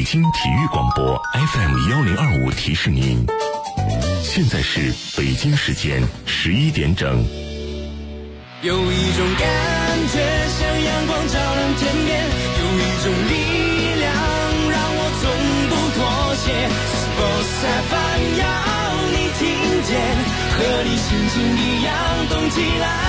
北京体育广播 FM1025提示您，现在是北京时间11点整。 有一种感觉像阳光照亮天边，有一种力量让我从不妥协。Sports FM 要你听见，和你心情一样动起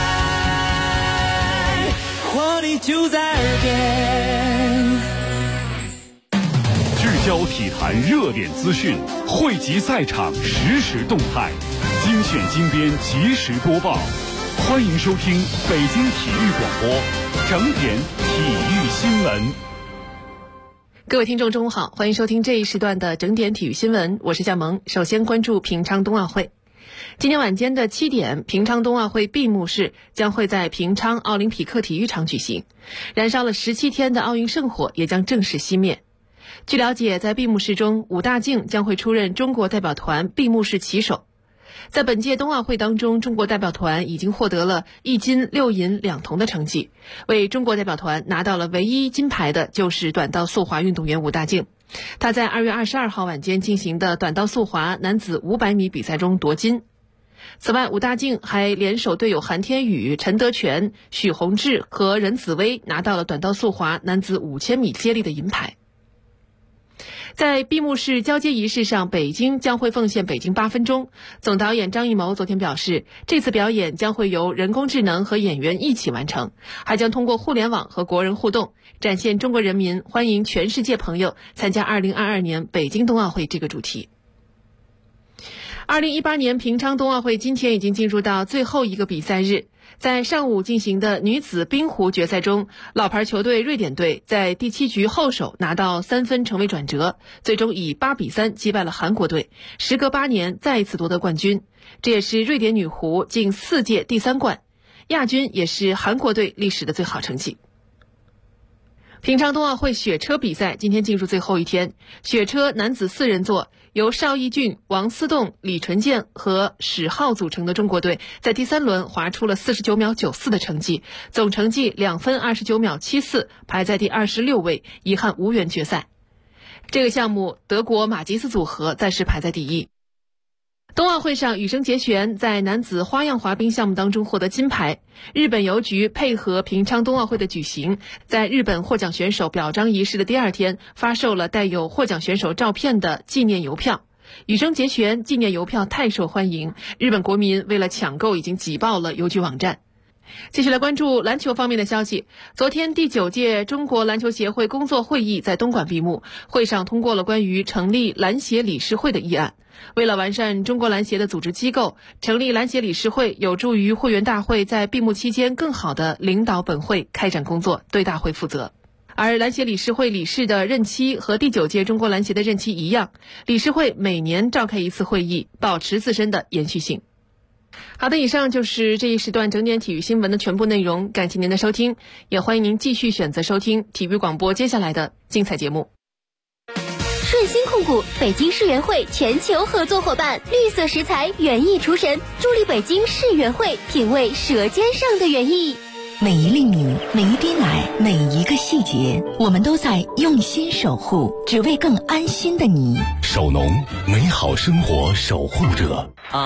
来，活力就在耳边。 聚焦体坛热点资讯，汇集赛场实时动态，精选精编及时播报。欢迎收听北京体育广播整点体育新闻。 各位听众中午好，欢迎收听这一时段的整点体育新闻，我是夏萌。首先关注平昌冬奥会。今天晚间的7点，平昌冬奥会闭幕式将会在平昌奥林匹克体育场举行，燃烧了17天的奥运圣火也将正式熄灭。据了解，在闭幕式中，武大靖将会出任中国代表团闭幕式旗手。在本届冬奥会当中，中国代表团已经获得了1金6银2铜的成绩，为中国代表团拿到了唯一金牌的就是短道速滑运动员武大靖。他在2月22号晚间进行的短道速滑男子500米比赛中夺金。此外，武大靖还联手队友韩天宇、陈德全、许宏志和任子威拿到了短道速滑男子5000米接力的银牌。在闭幕式交接仪式上，北京将会奉献北京8分钟。总导演张艺谋昨天表示，这次表演将会由人工智能和演员一起完成，还将通过互联网和国人互动，展现中国人民欢迎全世界朋友参加2022年北京冬奥会这个主题。2018年平昌冬奥会今天已经进入到最后一个比赛日，在上午进行的女子冰壶决赛中，老牌球队瑞典队在第7局后手拿到3分成为转折，最终以8-3击败了韩国队，时隔8年再一次夺得冠军。这也是瑞典女壶近4届第3冠，亚军也是韩国队历史的最好成绩。平昌冬奥会雪车比赛今天进入最后一天，雪车男子4人座由邵逸峻、王思栋、李纯健和史浩组成的中国队在第3轮滑出了49秒94的成绩，总成绩2分29秒74，排在第26位，遗憾无缘决赛。这个项目德国马吉斯组合暂时排在第1。冬奥会上，羽生结弦在男子花样滑冰项目当中获得金牌。日本邮局配合平昌冬奥会的举行，在日本获奖选手表彰仪式的第2天，发售了带有获奖选手照片的纪念邮票。羽生结弦纪念邮票太受欢迎，日本国民为了抢购已经挤爆了邮局网站。继续来关注篮球方面的消息。昨天第9届中国篮球协会工作会议在东莞闭幕，会上通过了关于成立篮协理事会的议案。为了完善中国篮协的组织机构，成立篮协理事会有助于会员大会在闭幕期间更好地领导本会开展工作，对大会负责。而篮协理事会理事的任期和第9届中国篮协的任期一样，理事会每年召开1次会议，保持自身的延续性。好的，以上就是这一时段整点体育新闻的全部内容，感谢您的收听，也欢迎您继续选择收听体育广播接下来的精彩节目。 顺鑫控股北京世园会全球合作伙伴，绿色食材园艺厨神，助力北京世园会品味舌尖上的园艺。 每一粒米，每一滴奶，每一个细节，我们都在用心守护，只为更安心的你。 守农，美好生活守护者。 五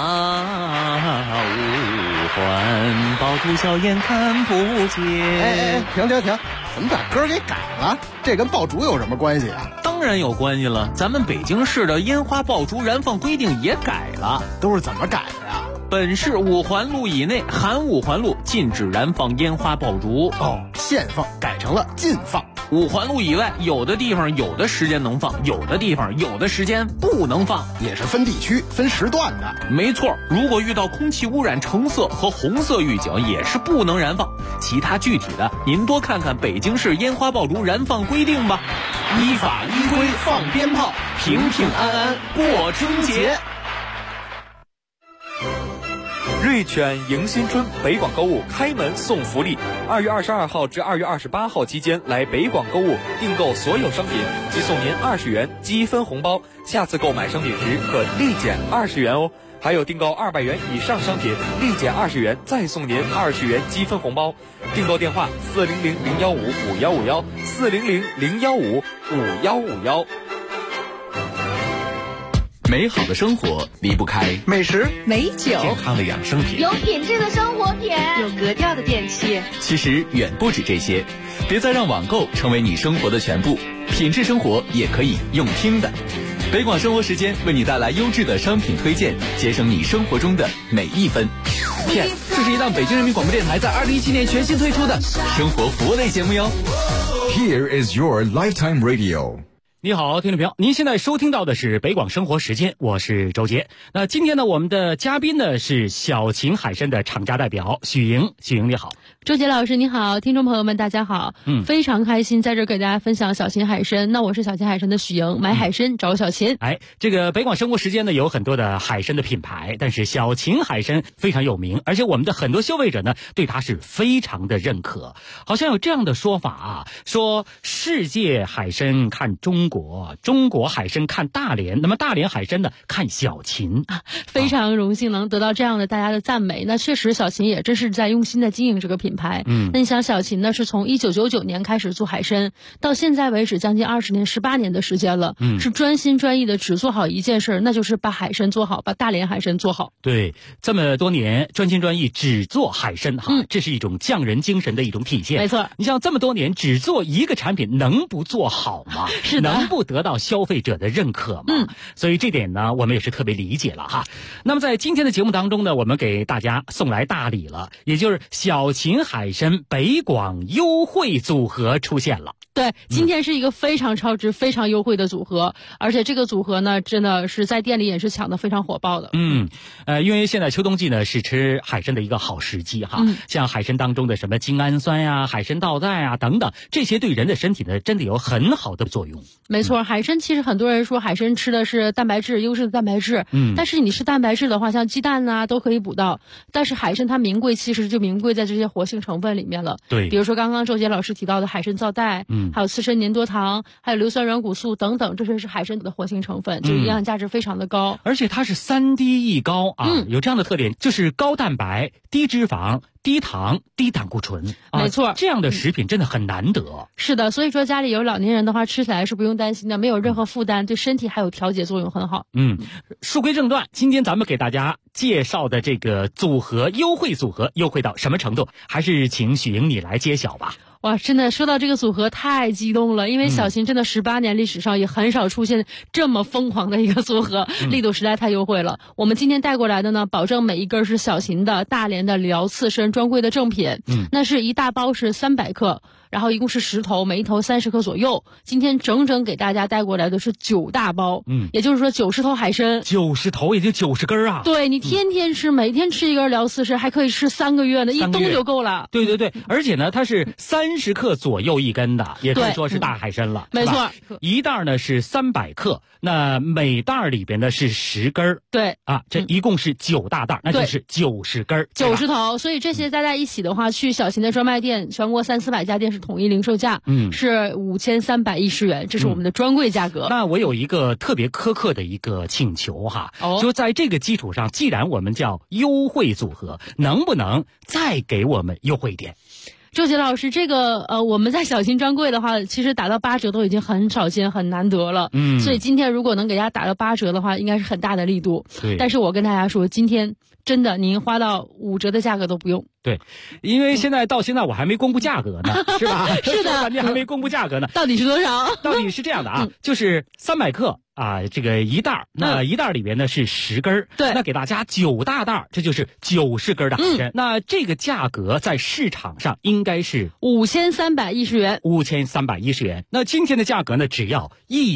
环爆竹硝烟看不见。 停！怎么把歌给改了？这跟爆竹有什么关系啊？ 当然有关系了，咱们北京市的烟花爆竹燃放规定也改了。 都是怎么改的呀？ 本市5环路以内含5环路禁止燃放烟花爆竹。 限放改成了禁放。 5环路以外，有的地方有的时间能放，有的地方有的时间不能放， 也是分地区分时段的。 没错，如果遇到空气污染橙色和红色预警，也是不能燃放。其他具体的，您多看看北京市烟花爆竹燃放规定吧。依法依规放鞭炮，平平安安过春节。 瑞犬迎新春北广购物开门送福利，2月22号至2月28号期间来北广购物订购所有商品，即送您20元积分红包，下次购买商品时可立减20元哦。还有订购200元以上商品，立减20元，再送您20元积分红包。订购电话：400-015-5151，400-015-5151。 美好的生活离不开美食、 美酒、 健康的养生品， 有品质的生活品， 有格调的电器。 其实远不止这些，别再让网购成为你生活的全部，品质生活也可以用听的。北广生活时间为你带来优质的商品推荐，节省你生活中的每一分。Yes， 这是一档北京人民广播电台在2017年全新推出的生活服务类节目哟。 Here is your lifetime radio。 你好，听众朋友，您现在收听到的是北广生活时间，我是周杰。那今天呢，我们的嘉宾呢是小秦海参的厂家代表许莹。许莹你好。 周杰老师你好，听众朋友们大家好。非常开心在这给大家分享小秦海参。那我是小秦海参的许莹，买海参找小秦。 这个北广生活时间呢有很多的海参的品牌，但是小秦海参非常有名，而且我们的很多消费者呢对它是非常的认可。好像有这样的说法啊，说世界海参看中国，中国海参看大连，那么大连海参呢看小秦。 非常荣幸能得到这样的大家的赞美。那确实小秦也真是在用心的经营这个品牌。那你想小秦呢是从1999年开始做海参，到现在为止将近20年18年的时间了，是专心专意的只做好一件事，那就是把海参做好，把大连海参做好。 对，这么多年专心专意只做海参这是一种匠人精神的一种体现。 没错， 你像这么多年只做一个产品，能不做好吗？ 是的， 能不得到消费者的认可吗？所以这点呢我们也是特别理解了哈。那么在今天的节目当中呢，我们给大家送来大礼了，也就是小秦海参北广优惠组合出现了。 对，今天是一个非常超值非常优惠的组合，而且这个组合呢真的是在店里也是抢得非常火爆的。 因为现在秋冬季呢是吃海参的一个好时机哈。像海参当中的什么精氨酸呀、海参皂苷啊等等，这些对人的身体呢真的有很好的作用。 没错，海参其实很多人说海参吃的是蛋白质，优质的蛋白质。但是你吃蛋白质的话，像鸡蛋啊都可以补到，但是海参它名贵其实就名贵在这些活性成分里面了。 对， 比如说刚刚周杰老师提到的海参皂苷，还有刺参粘多糖，还有硫酸软骨素等等，这些是海参的活性成分，就营养价值非常的高。 而且它是3低一高啊，有这样的特点，就是高蛋白、低脂肪、低糖、低胆固醇。 没错， 这样的食品真的很难得。 是的，所以说家里有老年人的话，吃起来是不用担心的，没有任何负担，对身体还有调节作用很好。 书归正传，今天咱们给大家介绍的这个组合优惠组合优惠到什么程度，还是请许莹你来揭晓吧。 哇，真的说到这个组合太激动了，因为小秦真的18年历史上也很少出现这么疯狂的一个组合，力度实在太优惠了。我们今天带过来的呢，保证每一根是小秦的大连的辽刺参专柜的正品，那是一大包是300克，然后一共是10头，每一头30克左右。今天整整给大家带过来的是9大包，也就是说90头海参 ，90头也就90根啊。 对，你天天吃，每天吃一根辽刺参，还可以吃3个月呢，一冬就够了。 对，而且呢，它是30克左右一根的，也可以说是大海参了。 没错， 一袋呢是300克，那每袋里边呢是10根。 对啊，这一共是9大袋，那就是90根 ，90头。所以这些加在一起的话，去小秦的专卖店，全国300-400家店是统一零售价，是5310元，这是我们的专柜价格。 那我有一个特别苛刻的一个请求哈，就在这个基础上，既然我们叫优惠组合，能不能再给我们优惠一点？ 周杰老师，这个我们在小秦专柜的话，其实打到8折都已经很少见、很难得了。所以今天如果能给大家打到8折的话，应该是很大的力度。 对， 但是我跟大家说，今天真的您花到5折的价格都不用。 对，因为到现在我还没公布价格呢，是吧？ 是的， 半天还没公布价格呢。 到底是多少？ 到底是这样的啊，就是300克。这个一袋，那一袋里边呢是10根， 对， 那给大家9大袋，这就是90根的海参。那这个价格在市场上应该是 5310元 ，5310元。那今天的价格呢，只要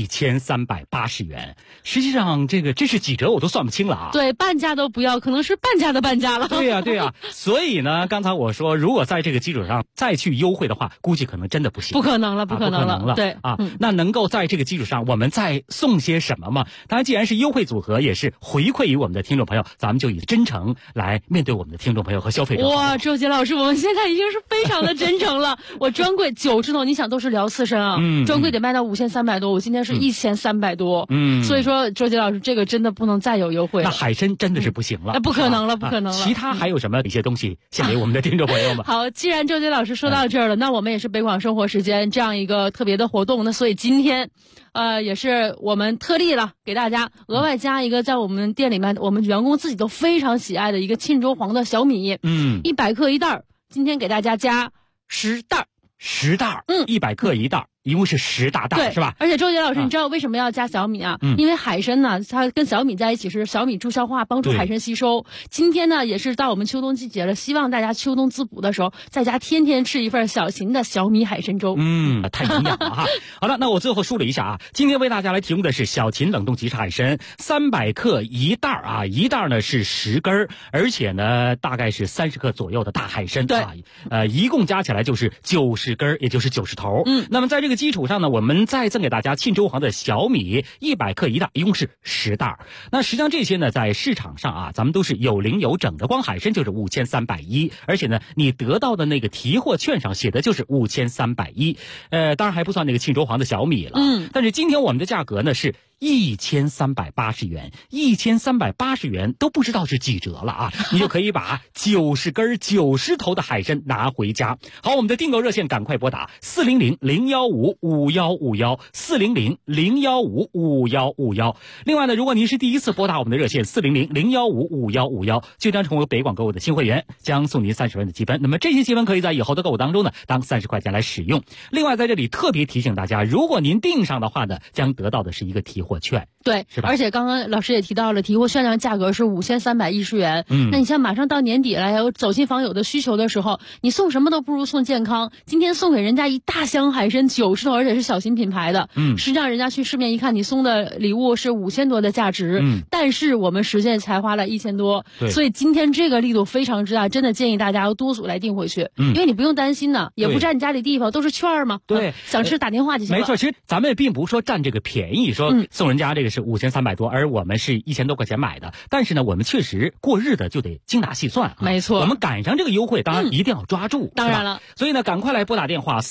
1380元。实际上，这是几折我都算不清了啊。 对，半价都不要，可能是半价的半价了。 对呀。所以呢，刚才我说，如果在这个基础上再去优惠的话，估计可能真的不行。 不可能了。对啊，那能够在这个基础上，我们再送些什么嘛？当然，既然是优惠组合，也是回馈于我们的听众朋友，咱们就以真诚来面对我们的听众朋友和消费者。 哇，周杰老师，我们现在已经是非常的真诚了。我专柜90头，你想都是辽刺参啊，专柜得卖到5300多，我今天是1300多。所以说周杰老师，这个真的不能再有优惠了。 那海参真的是不行了， 那不可能了。 其他还有什么一些东西献给我们的听众朋友们？ 好，既然周杰老师说到这儿了，那我们也是北广生活时间这样一个特别的活动，那所以今天也是我们特例了，给大家额外加一个在我们店里面我们员工自己都非常喜爱的一个沁州黄的小米，100克一袋，今天给大家加10袋 ，10袋，100克一袋。一共是10大袋，是吧？ 而且周杰老师，你知道为什么要加小米啊？因为海参呢，它跟小米在一起是小米助消化，帮助海参吸收。今天呢，也是到我们秋冬季节了，希望大家秋冬滋补的时候，在家天天吃一份小秦的小米海参粥。 太营养了哈。好了，那我最后梳理一下啊，今天为大家来提供的是小秦冷冻即食海参，300克一袋啊，一袋呢是10根，而且呢大概是30克左右的大海参， 对， 一共加起来就是90根，也就是90头。那么在这个基础上呢，我们再赠给大家沁州黄的小米100克一袋，一共是10袋。那实际上这些呢，在市场上啊，咱们都是有零有整的，光海参就是5310，而且呢，你得到的那个提货券上写的就是5310，当然还不算那个沁州黄的小米了。但是今天我们的价格呢是1380元，1380元都不知道是几折了啊！你就可以把90根90头的海参拿回家。好，我们的订购热线赶快拨打400-015-5151，400-015-5151。另外呢，如果您是第一次拨打我们的热线400-015-5151，就将成为北广购物的新会员，将送您30元的积分。那么这些积分可以在以后的购物当中呢，当30块钱来使用。另外在这里特别提醒大家，如果您订上的话呢，将得到的是一个提货券。 对， 是吧？ 而且刚刚老师也提到了，提货券上价格是5310元。那你像马上到年底了，有走亲访友的需求的时候，你送什么都不如送健康。今天送给人家一大箱海参90头，而且是小型品牌的。实际上人家去市面一看，你送的礼物是5000多的价值，但是我们实际才花了1000多。所以今天这个力度非常之大，真的建议大家要多组来订回去，因为你不用担心呢，也不占你家里地方，都是券嘛。 对， 想吃打电话就行了。 没错，其实咱们并不是说占这个便宜，说送人家这个是5300多，而我们是1000多块钱买的。但是呢，我们确实过日子就得精打细算啊。 没错， 我们赶上这个优惠，当然一定要抓住。 当然了， 所以呢，赶快来拨打电话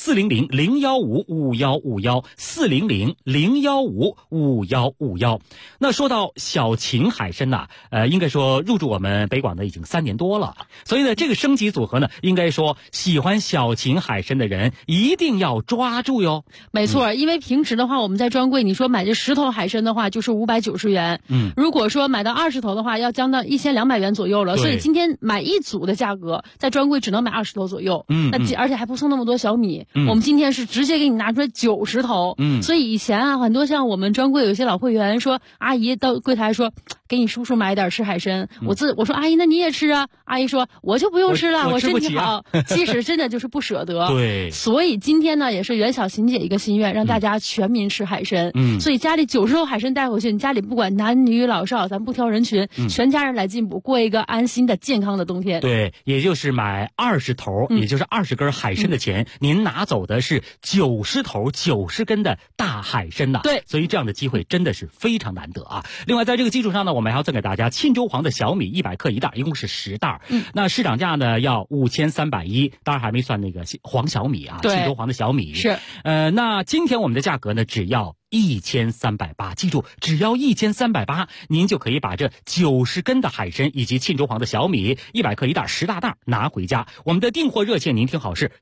400-015-5151，400-015-5151。那说到小秦海参呐，应该说入驻我们北广的已经3年多了。所以呢，这个升级组合呢，应该说喜欢小秦海参的人一定要抓住哟。 没错，因为平时的话，我们在专柜你说买这10头海参的话，就是590元。如果说买到20头的话，要将到1200元左右了。所以今天买一组的价格，在专柜只能买20头左右。而且还不送那么多小米。我们今天是直接给你拿出来90头。所以以前啊，很多像我们专柜有一些老会员说，阿姨到柜台说，给你叔叔买点吃海参。我说阿姨，那你也吃啊？阿姨说我就不用吃了，我身体好。其实真的就是不舍得。 对。 所以今天呢，也是袁小琴姐一个心愿，让大家全民吃海参。所以家里90头海参带回去，你家里不管男女老少，咱不挑人群，全家人来进补，过一个安心的健康的冬天。 对，也就是买20头，也就是20根海参的钱，您拿走的是90头90根的大海参呐。 对， 所以这样的机会真的是非常难得啊。另外在这个基础上呢，我们还要赠给大家沁州黄的小米100克一袋，一共是10袋。那市场价呢要5310，当然还没算那个黄小米啊，沁州黄的小米是。 那今天我们的价格呢只要1380，记住，只要1380，您就可以把这90根的海参以及沁州黄的小米100克一袋10大袋拿回家。我们的订货热线您听好是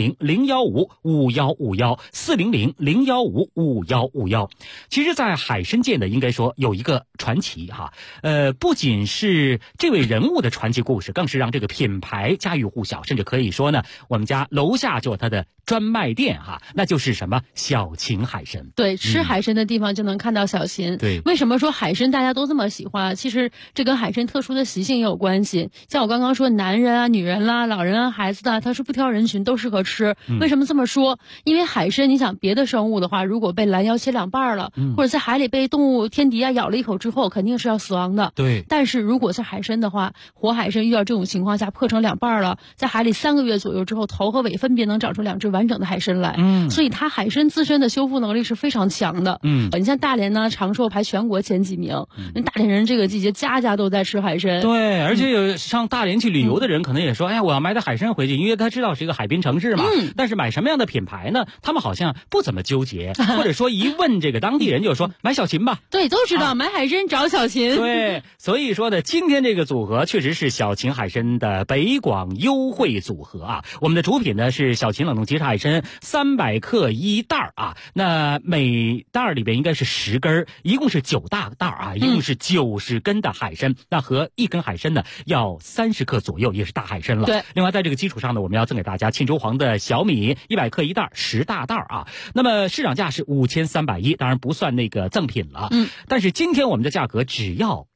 400-015-5151，400-015-5151。其实在海参界呢，应该说有一个传奇哈，不仅是这位人物的传奇故事，更是让这个品牌家喻户晓，甚至可以说呢，我们家楼下就有它的专卖店哈，那就是什么小秦海参。 对，吃海参的地方就能看到小秦。 对， 为什么说海参大家都这么喜欢？其实这跟海参特殊的习性也有关系。像我刚刚说，男人啊、女人啦、老人啊、孩子啊，他是不挑人群，都适合吃。为什么这么说？因为海参，你想别的生物的话，如果被拦腰切2半了，或者在海里被动物天敌啊咬了一口之后，肯定是要死亡的。 对。 但是如果是海参的话，活海参遇到这种情况下破成2半了，在海里3个月左右之后，头和尾分别能长出2只完整的海参来。所以它海参自身的修复能力是非常强的。你像大连呢，长寿排全国前几名。大连人这个季节家家都在吃海参。 对，而且有上大连去旅游的人可能也说，哎呀，我要买点海参回去，因为他知道是一个海滨城市嘛。但是买什么样的品牌呢？他们好像不怎么纠结，或者说一问这个当地人就说买小秦吧。 对，都知道买海参找小秦。 对，所以说呢，今天这个组合确实是小秦海参的北广优惠组合啊。我们的主品呢是小秦冷冻即食海参300克一袋啊，那每每袋里边应该是10根，一共是9大袋啊，一共是90根的海参，那和1根海参呢要30克左右，也是大海参了。 对， 另外在这个基础上呢，我们要赠给大家沁州黄的小米100克1袋，10大袋啊。那么市场价是5310，当然不算那个赠品了。但是今天我们的价格只要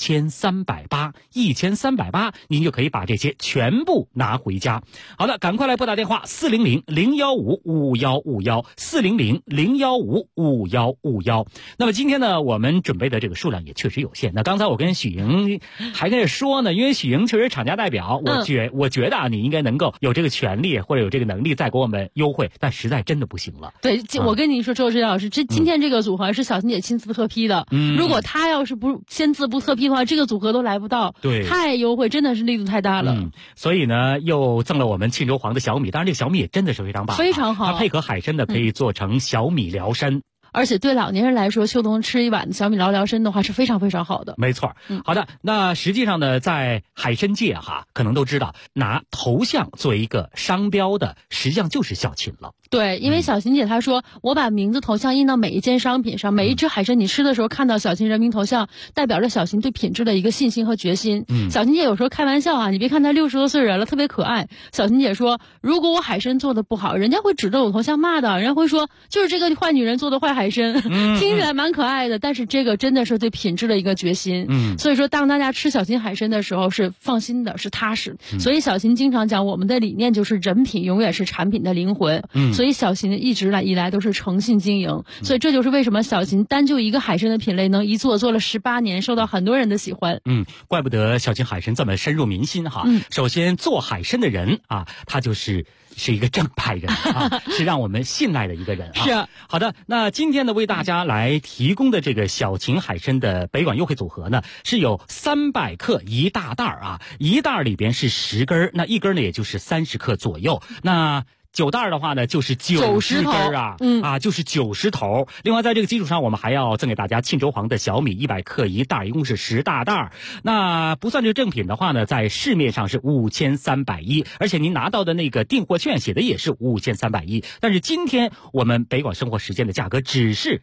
1380，1380，您就可以把这些全部拿回家。好的，赶快来拨打电话400-015-5151，400-015-5151。那么今天呢，我们准备的这个数量也确实有限。那刚才我跟许莹还跟着说呢，因为许莹确实厂家代表，我觉得啊，你应该能够有这个权利或者有这个能力再给我们优惠，但实在真的不行了。 对，我跟您说，周指导老师，今天这个组合是小琴姐亲自特批的。如果她要是不签字不特批的话，这个组合都来不到。 对， 太优惠，真的是力度太大了。 所以呢，又赠了我们沁州黄的小米，当然这个小米也真的是非常棒， 非常好。 它配合海参的可以做成小米辽参。 而且对老年人来说，秋冬吃一碗小米辽参的话是非常非常好的。 没错。好的，那实际上呢，在海参界可能都知道，拿头像作为一个商标的，实际上就是小琴了。 对，因为小琴姐她说，我把名字头像印到每一件商品上，每一只海参你吃的时候看到小琴人名头像，代表着小琴对品质的一个信心和决心。小琴姐有时候开玩笑啊，你别看她60多岁人了，特别可爱。小琴姐说，如果我海参做的不好，人家会指着我头像骂的，人家会说就是这个坏女人做的坏海参，听起来蛮可爱的，但是这个真的是对品质的一个决心。所以说当大家吃小琴海参的时候是放心的，是踏实。所以小琴经常讲，我们的理念就是人品永远是产品的灵魂。所以小琴一直以来都是诚信经营，所以这就是为什么小琴单就一个海参的品类能一做了18年，受到很多人的喜欢。 怪不得小琴海参这么深入民心首先做海参的人他是一个正派人是让我们信赖的一个人是好的，那今天呢为大家来提供的这个小琴海参的北广优惠组合呢，是有300克1大袋一袋里边是10根，那1根呢也就是30克左右，那9袋的话呢，就是90根就是90头。另外，在这个基础上，我们还要赠给大家沁州黄的小米100克1袋，一共是10大袋。那不算这个正品的话呢，在市面上是5310，而且您拿到的那个订货券写的也是5310。但是今天我们北广生活时间的价格只是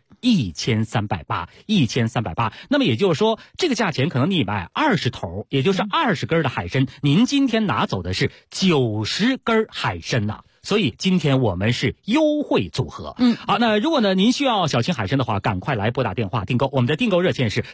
1380，1380。那么也就是说，这个价钱可能你买20头，也就是20根的海参，您今天拿走的是90根海参呐。所以今天我们是优惠组合。好，那如果呢您需要小琴海参的话，赶快来拨打电话订购。我们的订购热线是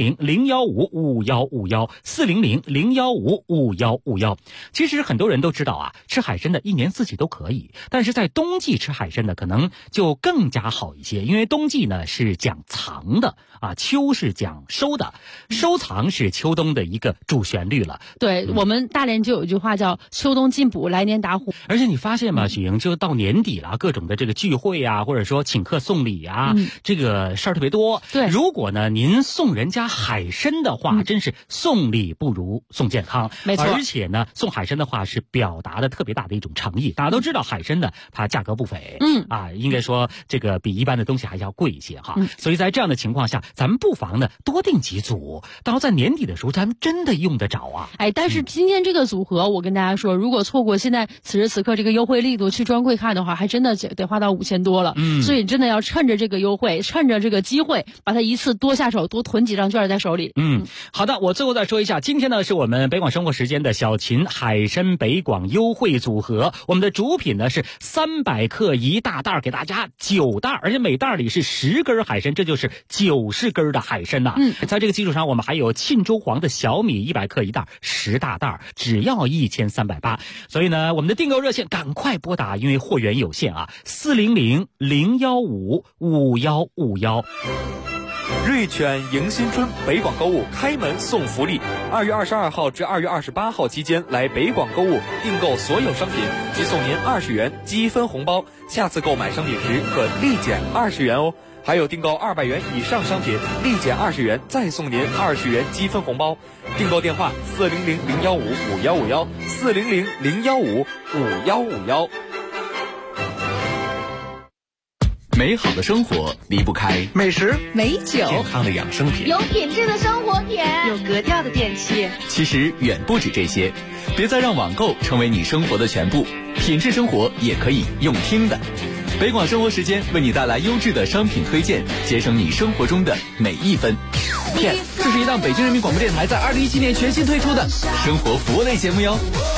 400-015-5151，400-015-5151。其实很多人都知道吃海参的一年四季都可以，但是在冬季吃海参的可能就更加好一些，因为冬季呢是讲藏的秋是讲收的，收藏是秋冬的一个主旋律了。 对，我们大连就有一句话叫秋冬进补，来年打虎。 而且你发现吗，许莹，就到年底了，各种的这个聚会或者说请客送礼这个事儿特别多。 对， 如果呢您送人家海参的话，真是送礼不如送健康。 没错， 而且呢送海参的话是表达的特别大的一种诚意。大家都知道海参呢它价格不菲，应该说这个比一般的东西还要贵一些所以在这样的情况下，咱们不妨呢多订几组，到在年底的时候咱们真的用得着但是今天这个组合我跟大家说，如果错过现在此时此刻这个优惠力度去专柜看的话，还真的得花到5000多了。所以真的要趁着这个优惠，趁着这个机会，把它一次多下手，多囤几张券在手里。 好的，我最后再说一下，今天呢是我们北广生活时间的小琴海参北广优惠组合，我们的主品呢是300克1大袋，给大家9袋，而且每袋里是10根海参，这就是90根的海参在这个基础上，我们还有沁州黄的小米100克1袋10大袋，只要1380。所以呢，我们的订购热线赶快拨打，因为货源有限400-015-5151。 瑞犬迎新春北广购物开门送福利，2月22号至2月28号期间来北广购物订购所有商品，即送您20元积分红包，下次购买商品时可立减20元哦。还有订购200元以上商品，立减20元，再送您20元积分红包。订购电话400-015-5151，400-015-5151。 美好的生活离不开美食、 美酒、 健康的养生品、 有品质的生活品、 有格调的电器。 其实远不止这些，别再让网购成为你生活的全部，品质生活也可以用听的。 北广生活时间为你带来优质的商品推荐，节省你生活中的每一分。Yes， 这是一档北京人民广播电台在2017年全新推出的生活服务类节目哟。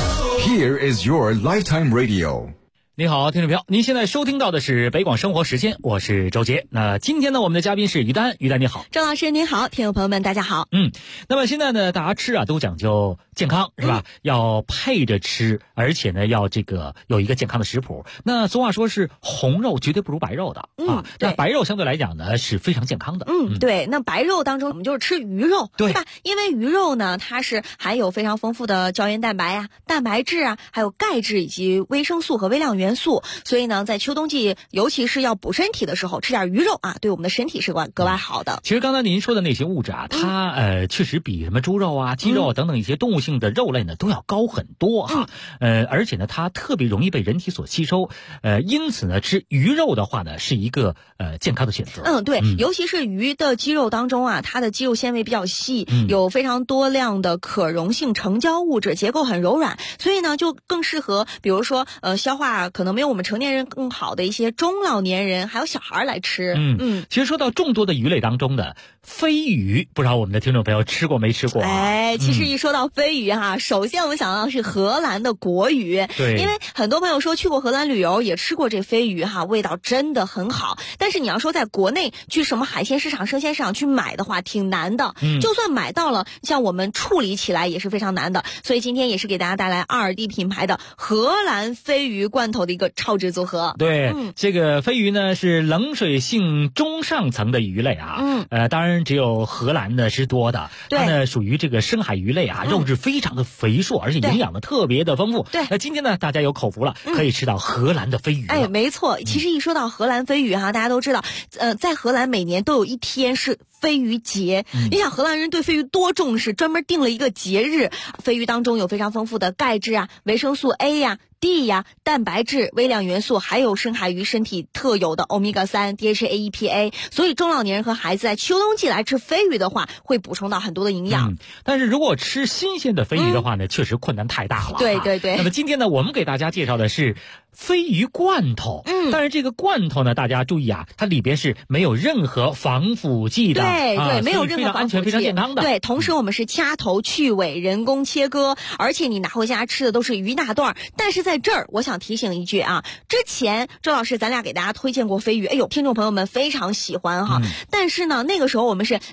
Here is your lifetime radio。 你好，听众朋友，您现在收听到的是北广生活时间，我是周杰。那今天呢，我们的嘉宾是于丹，于丹你好。 周老师您好，听众朋友们大家好。 那么现在呢，大家吃啊都讲究健康是吧？要配着吃，而且呢要这个有一个健康的食谱。那俗话说是红肉绝对不如白肉的啊。那白肉相对来讲呢是非常健康的。 对。那白肉当中我们就是吃鱼肉，对吧？因为鱼肉呢它是含有非常丰富的胶原蛋白啊、蛋白质啊，还有钙质以及维生素和微量元素，所以呢在秋冬季尤其是要补身体的时候，吃点鱼肉啊，对我们的身体是格外好的。 其实刚才您说的那些物质啊，它确实比什么猪肉啊、鸡肉啊等等一些动物性的肉类呢都要高很多哈。而且呢它特别容易被人体所吸收，因此呢吃鱼肉的话呢是一个健康的选择。 对，尤其是鱼的肌肉当中啊，它的肌肉纤维比较细，有非常多量的可溶性成胶物质，结构很柔软，所以呢就更适合比如说消化可能没有我们成年人更好的一些中老年人还有小孩来吃。 其实说到众多的鱼类当中的飞鱼，不知道我们的听众朋友吃过没吃过其实一说到飞鱼哈，首先我们想到的是荷兰的国鱼。 对， 因为很多朋友说去过荷兰旅游也吃过这飞鱼哈，味道真的很好。但是你要说在国内去什么海鲜市场、生鲜市场去买的话挺难的，就算买到了，像我们处理起来也是非常难的。所以今天也是给大家带来2D 品牌的荷兰飞鱼罐头的一个超值组合。 对，这个飞鱼呢是冷水性中上层的鱼类啊。当然只有荷兰的是多的，它呢属于这个深海鱼类啊，肉质非常的肥硕，而且营养的特别的丰富。 对， 那今天呢大家有口福了，可以吃到荷兰的飞鱼。 没错，其实一说到荷兰飞鱼哈，大家都知道，在荷兰每年都有一天是飞鱼节。你想荷兰人对飞鱼多重视，专门定了一个节日。飞鱼当中有非常丰富的钙质啊、维生素 A 呀、D 呀、蛋白质、微量元素，还有深海鱼身体特有的欧米伽3、DHA、EPA， 所以中老年人和孩子在秋冬季来吃飞鱼的话，会补充到很多的营养。 但是如果吃新鲜的飞鱼的话呢，确实困难太大了。 对。 那么今天呢，我们给大家介绍的是飞鱼罐头。但是这个罐头呢，大家注意啊，它里边是没有任何防腐剂的。 对，没有任何防腐剂， 非常安全、非常健康的。 对，同时我们是掐头去尾、人工切割，而且你拿回家吃的都是鱼大段。但是在这儿我想提醒一句啊，之前周老师咱俩给大家推荐过飞鱼，听众朋友们非常喜欢哈。但是呢那个时候我们是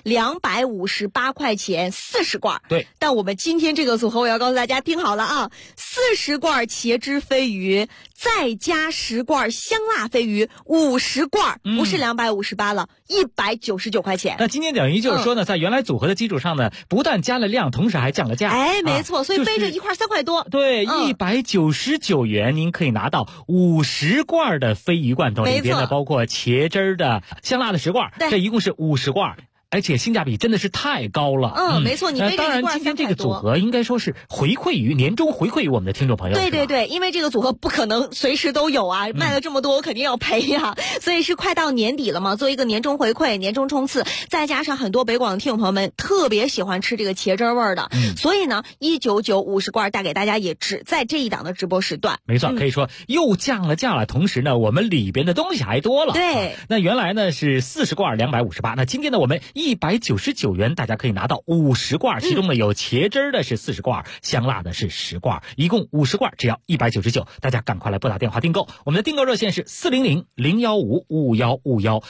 258块钱40罐。 对， 但我们今天这个组合我要告诉大家听好了啊，40罐茄汁飞鱼再加10罐香辣飞鱼，50罐不是258了，199块钱。 那今天等于就是说呢，在原来组合的基础上呢，不但加了量，同时还降了价。 没错，所以背着一块3块多。 对，199元您可以拿到50罐的飞鱼罐头，里边呢包括茄汁的、香辣的10罐，这一共是50罐。而且性价比真的是太高了。 没错，你背着一罐3块多。 当然今天这个组合应该说是回馈于年终回馈于我们的听众朋友。 对，因为这个组合不可能随时都有啊，卖了这么多我肯定要赔呀。所以是快到年底了嘛，做一个年终回馈、年终冲刺，再加上很多北广的听众朋友们特别喜欢吃这个茄汁味的，所以呢199 50罐带给大家，也只在这一档的直播时段。 没错，可以说又降了价了，同时呢我们里边的东西还多了。 对， 那原来呢是40罐258，那今天呢我们199元大家可以拿到50罐，其中呢有茄汁的是40罐，香辣的是10罐，一共50罐只要199，大家赶快来拨打电话订购。我们的订购热线是400-015-55151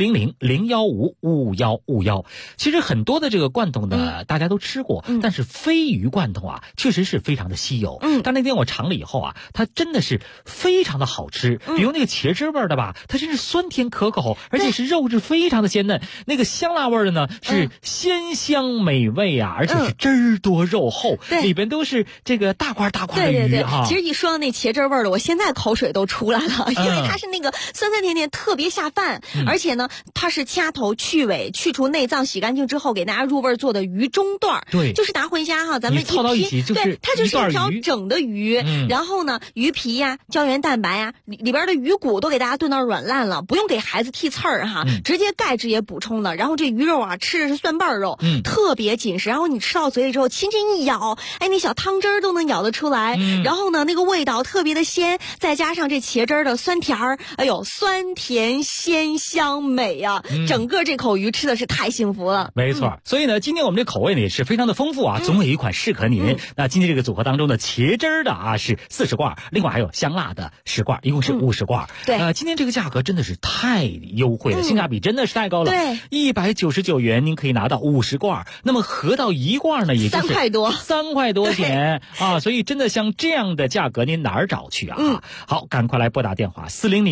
400-015-55151。其实很多的这个罐头呢大家都吃过，但是飞鱼罐头啊确实是非常的稀有。但那天我尝了以后啊，它真的是非常的好吃。比如那个茄汁味的吧，它真是酸甜可口，而且是肉质非常的鲜嫩。那个香辣味的呢是鲜香美味啊，而且是汁儿多肉厚，里边都是这个大块大块的鱼哈。 其实一说到那茄汁味的，我现在口水都出来了，因为它是那个酸酸甜甜，特别下饭。而且呢，它是掐头去尾，去除内脏，洗干净之后给大家入味做的鱼中段。 对， 就是拿回家哈，咱们凑到一起就是对，它就是一条整的鱼。然后呢，鱼皮呀、胶原蛋白呀，里边的鱼骨都给大家炖到软烂了，不用给孩子剔刺儿哈，直接钙质也补充了。然后这鱼肉肉啊，吃的是蒜瓣肉，特别紧实，然后你吃到嘴里之后，轻轻一咬，哎，那小汤汁儿都能咬得出来，然后呢，那个味道特别的鲜，再加上这茄汁儿的酸甜儿，哎呦，酸甜鲜香美呀，整个这口鱼吃的是太幸福了。 没错，所以呢，今天我们这口味呢也是非常的丰富啊，总有一款适合您。那今天这个组合当中的茄汁儿的啊是40罐，另外还有香辣的10罐，一共是50罐。 对， 今天这个价格真的是太优惠了，性价比真的是太高了。 对 ，199元您可以拿到50罐，那么合到1罐呢，也就是3块多钱啊，所以真的像这样的价格，您哪儿找去啊？好，赶快来拨打电话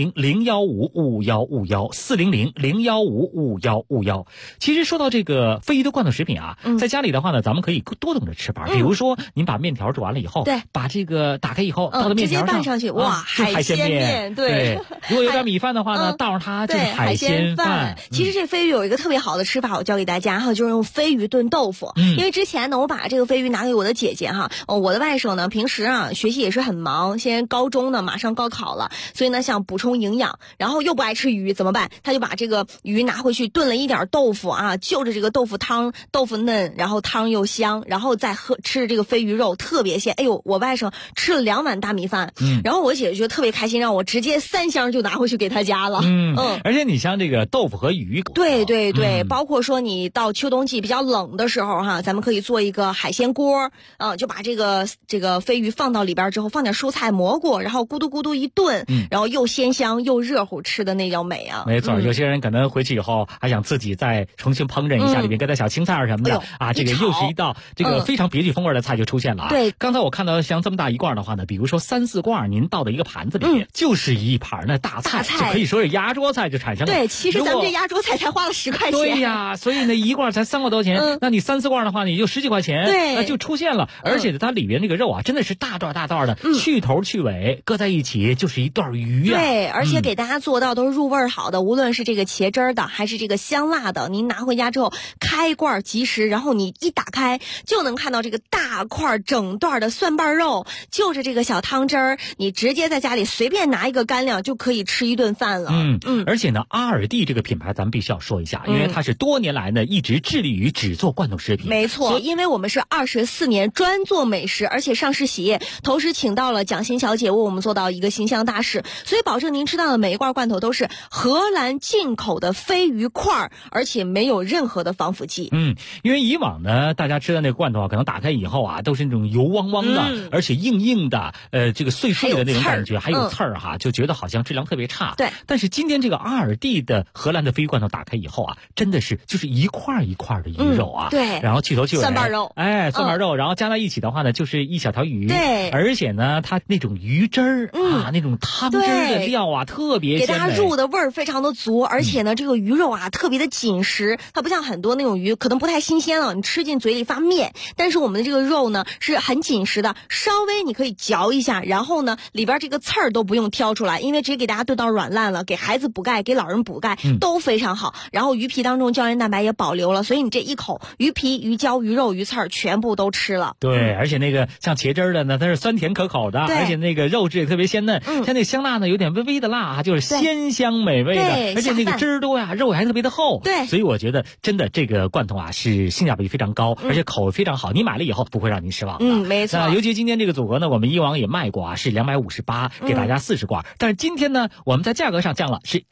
400-015-5151，400-015-5151。其实说到这个非遗的罐头食品啊，在家里的话呢，咱们可以多等着吃法。比如说，您把面条煮完了以后， 对， 把这个打开以后倒到面条上， 直接拌上去，哇， 海鲜面， 对。 如果有点米饭的话呢，倒上它就是海鲜饭。 其实这飞鱼有一个特别好的吃法，我教给大家哈，就是用飞鱼炖豆腐。因为之前呢，我把这个飞鱼拿给我的姐姐哈，我的外甥呢，平时啊学习也是很忙，现在高中呢马上高考了，所以呢想补充营养，然后又不爱吃鱼怎么办？他就把这个鱼拿回去炖了一点豆腐啊，就着这个豆腐汤，豆腐嫩，然后汤又香，然后再吃这个飞鱼肉特别鲜。哎呦，我外甥吃了2碗大米饭，然后我姐姐觉得特别开心，让我直接3箱就拿回去给他家了。 而且你像这个豆腐和鱼， 对，包括说你到秋冬季比较冷的时候哈，咱们可以做一个海鲜锅，就把这个飞鱼放到里边之后，放点蔬菜蘑菇，然后咕嘟咕嘟一炖，然后又鲜香又热乎，吃的那叫美啊。 没错，有些人可能回去以后还想自己再重新烹饪一下，里面搁点小青菜什么的啊，这个又是一道这个非常别具风味的菜就出现了啊。 对， 刚才我看到像这么大一罐的话呢，比如说3、4罐，您倒到一个盘子里面，就是一盘的大菜，就可以说是压桌菜就产生了。 对，其实咱们这压桌菜才花了10块钱。 对呀，所以呢一罐才3块多钱，那你3、4罐的话呢，也就10几块钱， 对， 就出现了。而且它里边那个肉啊，真的是大段的，去头去尾搁在一起就是一段鱼啊。 对，而且给大家做到都是入味好的，无论是这个茄汁的还是这个香辣的，您拿回家之后开罐即食，然后你一打开就能看到这个大块整段的蒜瓣肉，就是这个小汤汁儿，你直接在家里随便拿一个干粮就可以吃一顿饭了。 而且呢，阿尔蒂这个品牌咱们必须要说一下，因为它是多年来呢一直致力于只做罐头食品。 没错，因为我们是24年专做美食，而且上市企业，同时请到了蒋欣小姐为我们做到一个形象大使，所以保证您吃到的每一罐罐头都是荷兰进口的飞鱼块，而且没有任何的防腐剂。 因为以往呢，大家吃的那个罐头啊，可能打开以后啊，都是那种油汪汪的，而且硬硬的，这个碎碎的那种感觉，还有刺儿哈，就觉得好像质量特别差。 对， 但是今天这个阿尔蒂的荷兰的飞鱼罐头打开以后啊，真的是就是一块一块的鱼肉啊， 对， 然后去头去尾蒜瓣肉， 蒜瓣肉，然后加在一起的话呢，就是一小条鱼， 对， 而且呢，它那种鱼汁儿啊，那种汤汁的料啊，特别鲜美， 给大家入的味儿非常的足，而且呢，这个鱼肉啊特别的紧实，它不像很多那种鱼可能不太新鲜了，你吃进嘴里发面，但是我们的这个肉呢是很紧实的，稍微你可以嚼一下，然后呢里边这个刺儿都不用挑出来，因为直接给大家炖到软烂了，给孩子补钙，给老人补钙都非常好。然后鱼皮当中胶原蛋白也保留了，所以你这一口鱼皮、鱼胶、鱼肉、鱼刺儿全部都吃了。 对，而且那个像茄汁的呢，它是酸甜可口的，而且那个肉质也特别鲜嫩，像那个香辣呢有点微微的辣，就是鲜香美味的，而且那个汁儿多呀，肉还特别的厚。 对， 所以我觉得真的这个罐头啊是性价比非常高，而且口味非常好，你买了以后不会让您失望的。 没错。 尤其今天这个组合呢，我们以往也卖过啊，是258给大家40罐，但是今天呢，我们在价格上降了，是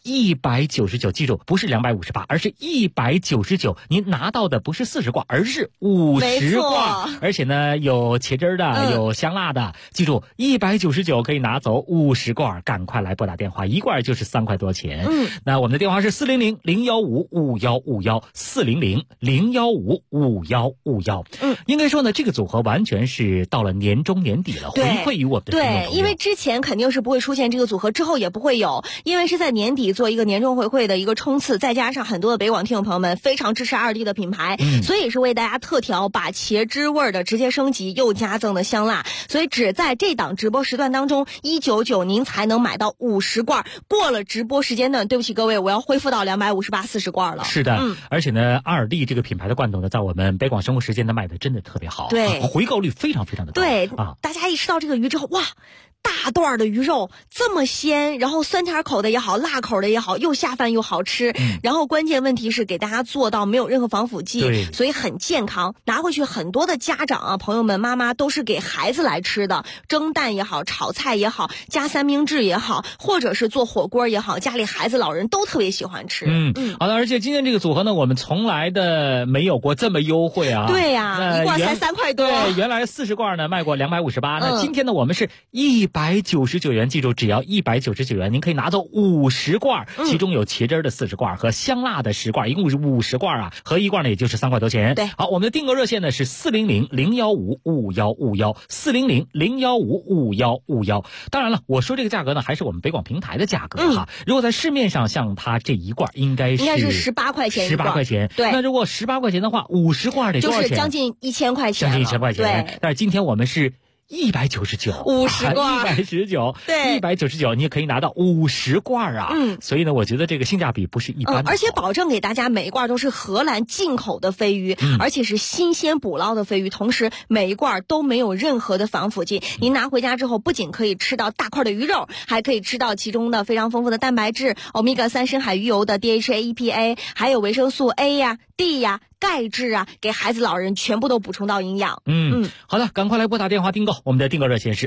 199，记住不是258，而是199，您拿到的不是40罐，而是50罐，而且呢有茄汁的，有香辣的，记住199可以拿走50罐，赶快来拨打电话，一罐就是3块多钱。那我们的电话是400-015-5151，400-015-5151。应该说呢，这个组合完全是到了年终年底了，回馈于我们的听众朋友。 对，因为之前肯定是不会出现这个组合，之后也不会有，因为是在年底做一个年终回馈的一个冲刺，再加上很多的北广听众朋友们非常支持2D的品牌，所以是为大家特调把茄汁味的直接升级，又加赠的香辣，所以只在这档直播时段当中199您才能买到50罐，过了直播时间段，对不起各位，我要恢复到258 40罐了。 是的，而且呢，2D这个品牌的罐头呢，在我们北广生活时间呢卖的真的特别好， 对， 回购率非常非常的高。 对大家一吃到这个鱼之后，哇， 大段的鱼肉这么鲜，然后酸甜口的也好，辣口的也好，又下饭又好吃。然后关键问题是给大家做到没有任何防腐剂，所以很健康。拿回去很多的家长啊、朋友们、妈妈都是给孩子来吃的，蒸蛋也好，炒菜也好，加三明治也好，或者是做火锅也好，家里孩子老人都特别喜欢吃。 好的，而且今天这个组合呢，我们从来的没有过这么优惠啊。 对呀，一罐才3块多。 对，原来40罐呢卖过258，那今天呢我们是199元，记住只要199元，您可以拿走50罐，其中有茄汁的40罐和香辣的10罐，一共是50罐啊，合一罐呢也就是3块多钱。 对， 好，我们的订购热线呢是400-015-5151，400-015-5151。当然了，我说这个价格呢还是我们北广平台的价格哈。如果在市面上像它这一罐应该是 18块钱 ，18块钱。 对， 那如果18块钱的话，50罐得多少钱？ 就是将近1000块钱， 将近1000块钱。 对， 但是今天我们是199 50罐 ，119， 对 ，199，你也可以拿到50罐啊。所以呢，我觉得这个性价比不是一般的。 而且保证给大家每一罐都是荷兰进口的飞鱼，而且是新鲜捕捞的飞鱼，同时每一罐都没有任何的防腐剂。您拿回家之后，不仅可以吃到大块的鱼肉，还可以吃到其中的非常丰富的蛋白质、欧米伽3深海鱼油的 DHA、EPA， 还有维生素 A 呀、D 呀、钙质啊，给孩子老人全部都补充到营养。 好的，赶快来拨打电话订购，我们的订购热线是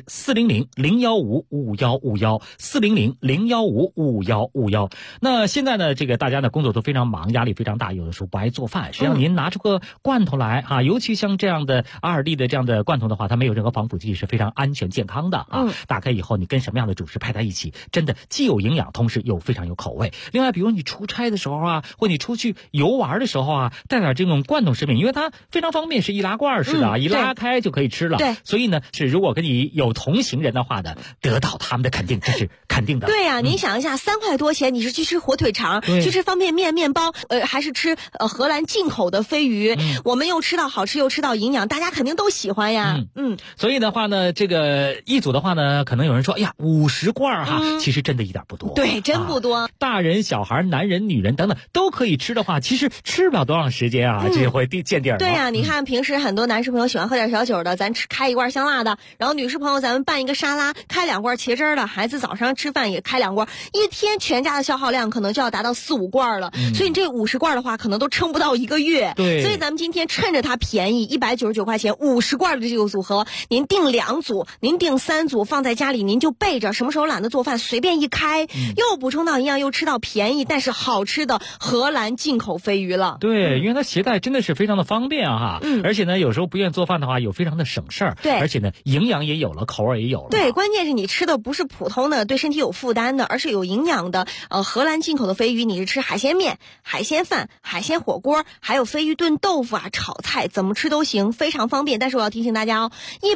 400-015-5151，400-015-5151。那现在呢，这个大家呢工作都非常忙，压力非常大，有的时候不爱做饭，谁让您拿出个罐头来啊？尤其像这样的2D 的这样的罐头的话，它没有任何防腐剂，是非常安全健康的啊。打开以后，你跟什么样的主食配在一起，真的既有营养，同时又非常有口味。另外，比如你出差的时候啊，或你出去游玩的时候啊，带点这种罐头食品，因为它非常方便，是易拉罐式的啊，一拉开就可以吃了。 对， 所以呢，是如果跟你有同行人的话呢，得到他们的肯定，这是肯定的。 对呀，您想一下，3块多钱，你是去吃火腿肠，去吃方便面、面包，还是吃荷兰进口的飞鱼？我们又吃到好吃，又吃到营养，大家肯定都喜欢呀。 所以的话呢，这个一组的话呢，可能有人说，哎呀，50罐哈，其实真的一点不多。 对，真不多。 大人、小孩、男人、女人等等都可以吃的话，其实吃不了多长时间啊，这会见底儿。 对呀，你看平时很多男士朋友喜欢喝点小酒的，咱开一罐香辣的，然后女士朋友咱们拌一个沙拉，开2罐茄汁的，孩子早上吃饭也开2罐，一天全家的消耗量可能就要达到4-5罐了。所以你这50罐的话，可能都撑不到1个月。 对， 所以咱们今天趁着它便宜，199块钱50罐的这个组合，您订2组，您订3组，放在家里您就备着，什么时候懒得做饭，随便一开，又补充到营养，又吃到便宜但是好吃的荷兰进口飞鱼了。 对，因为它携带真的是非常的方便啊，而且呢，有时候不愿意做饭的话，又非常的省事儿。 对， 而且呢，营养也有了，口味也有了。 对，关键是你吃的不是普通的对身体有负担的，而是有营养的。荷兰进口的飞鱼，你是吃海鲜面、海鲜饭、海鲜火锅，还有飞鱼炖豆腐啊、炒菜，怎么吃都行，非常方便。但是我要提醒大家哦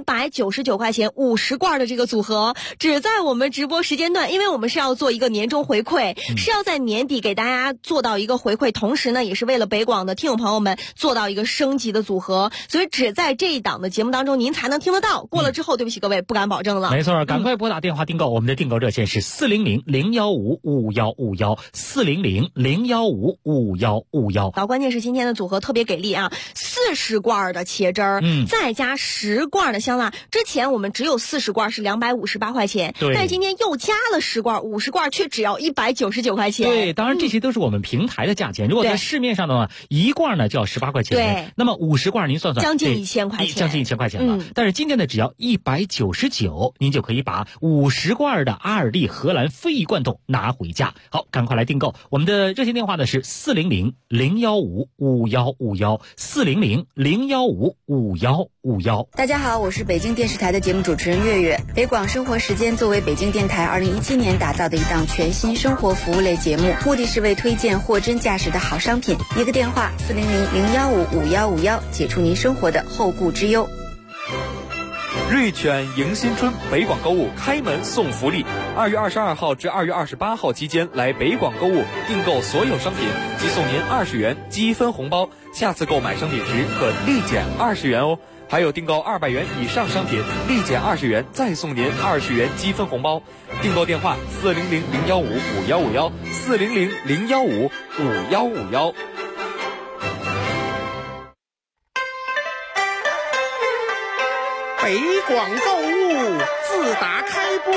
，199块钱50罐的这个组合，只在我们直播时间段，因为我们是要做一个年终回馈，是要在年底给大家做到一个回馈，同时呢，也是为了北广的听友朋友们做到一个升级的组合，所以只在这一档的节目当中您才能听得到。过了之后，对不起各位，不敢保证了。 没错，赶快拨打电话订购，我们的订购热线是400-015-5151，400-015-5151。 关键是今天的组合特别给力啊，40罐的茄汁儿，再加10罐的香辣。之前我们只有40罐是258块钱，但是今天又加了10罐，50罐却只要199块钱。 对，当然这些都是我们平台的价钱。如果在市面上的话，一罐呢就要18块钱， 对， 那么50罐您算算， 将近1000块钱， 将近1000块钱了。但是今天呢，只要199，您就可以把50罐的2D 荷兰飞鱼罐头拿回家。好，赶快来订购，我们的热线电话呢是400-015-5151，400-015-5151。 大家好，我是北京电视台的节目主持人月月。北广生活时间作为北京电台2017年打造的一档全新生活服务类节目，目的是为推荐货真价实的好商品。一个电话400-015-5151，解除您生活的后顾之忧。 瑞犬迎新春北广购物开门送福利，2月22号至2月28号期间来北广购物订购所有商品，即送您20元积分红包，下次购买商品时可立减20元哦。还有订购200元以上商品，立减20元，再送您20元积分红包。订购电话400-015-5151，400-015-5151。 北广购物自打开播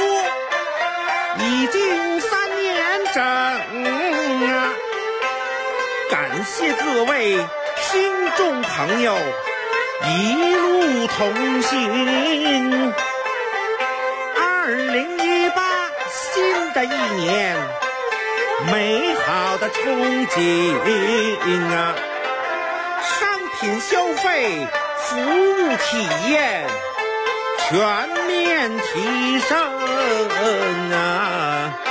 已经3年整啊！感谢各位听众朋友一路同行。2018新的一年，美好的憧憬啊！商品消费、服务体验全面提升啊！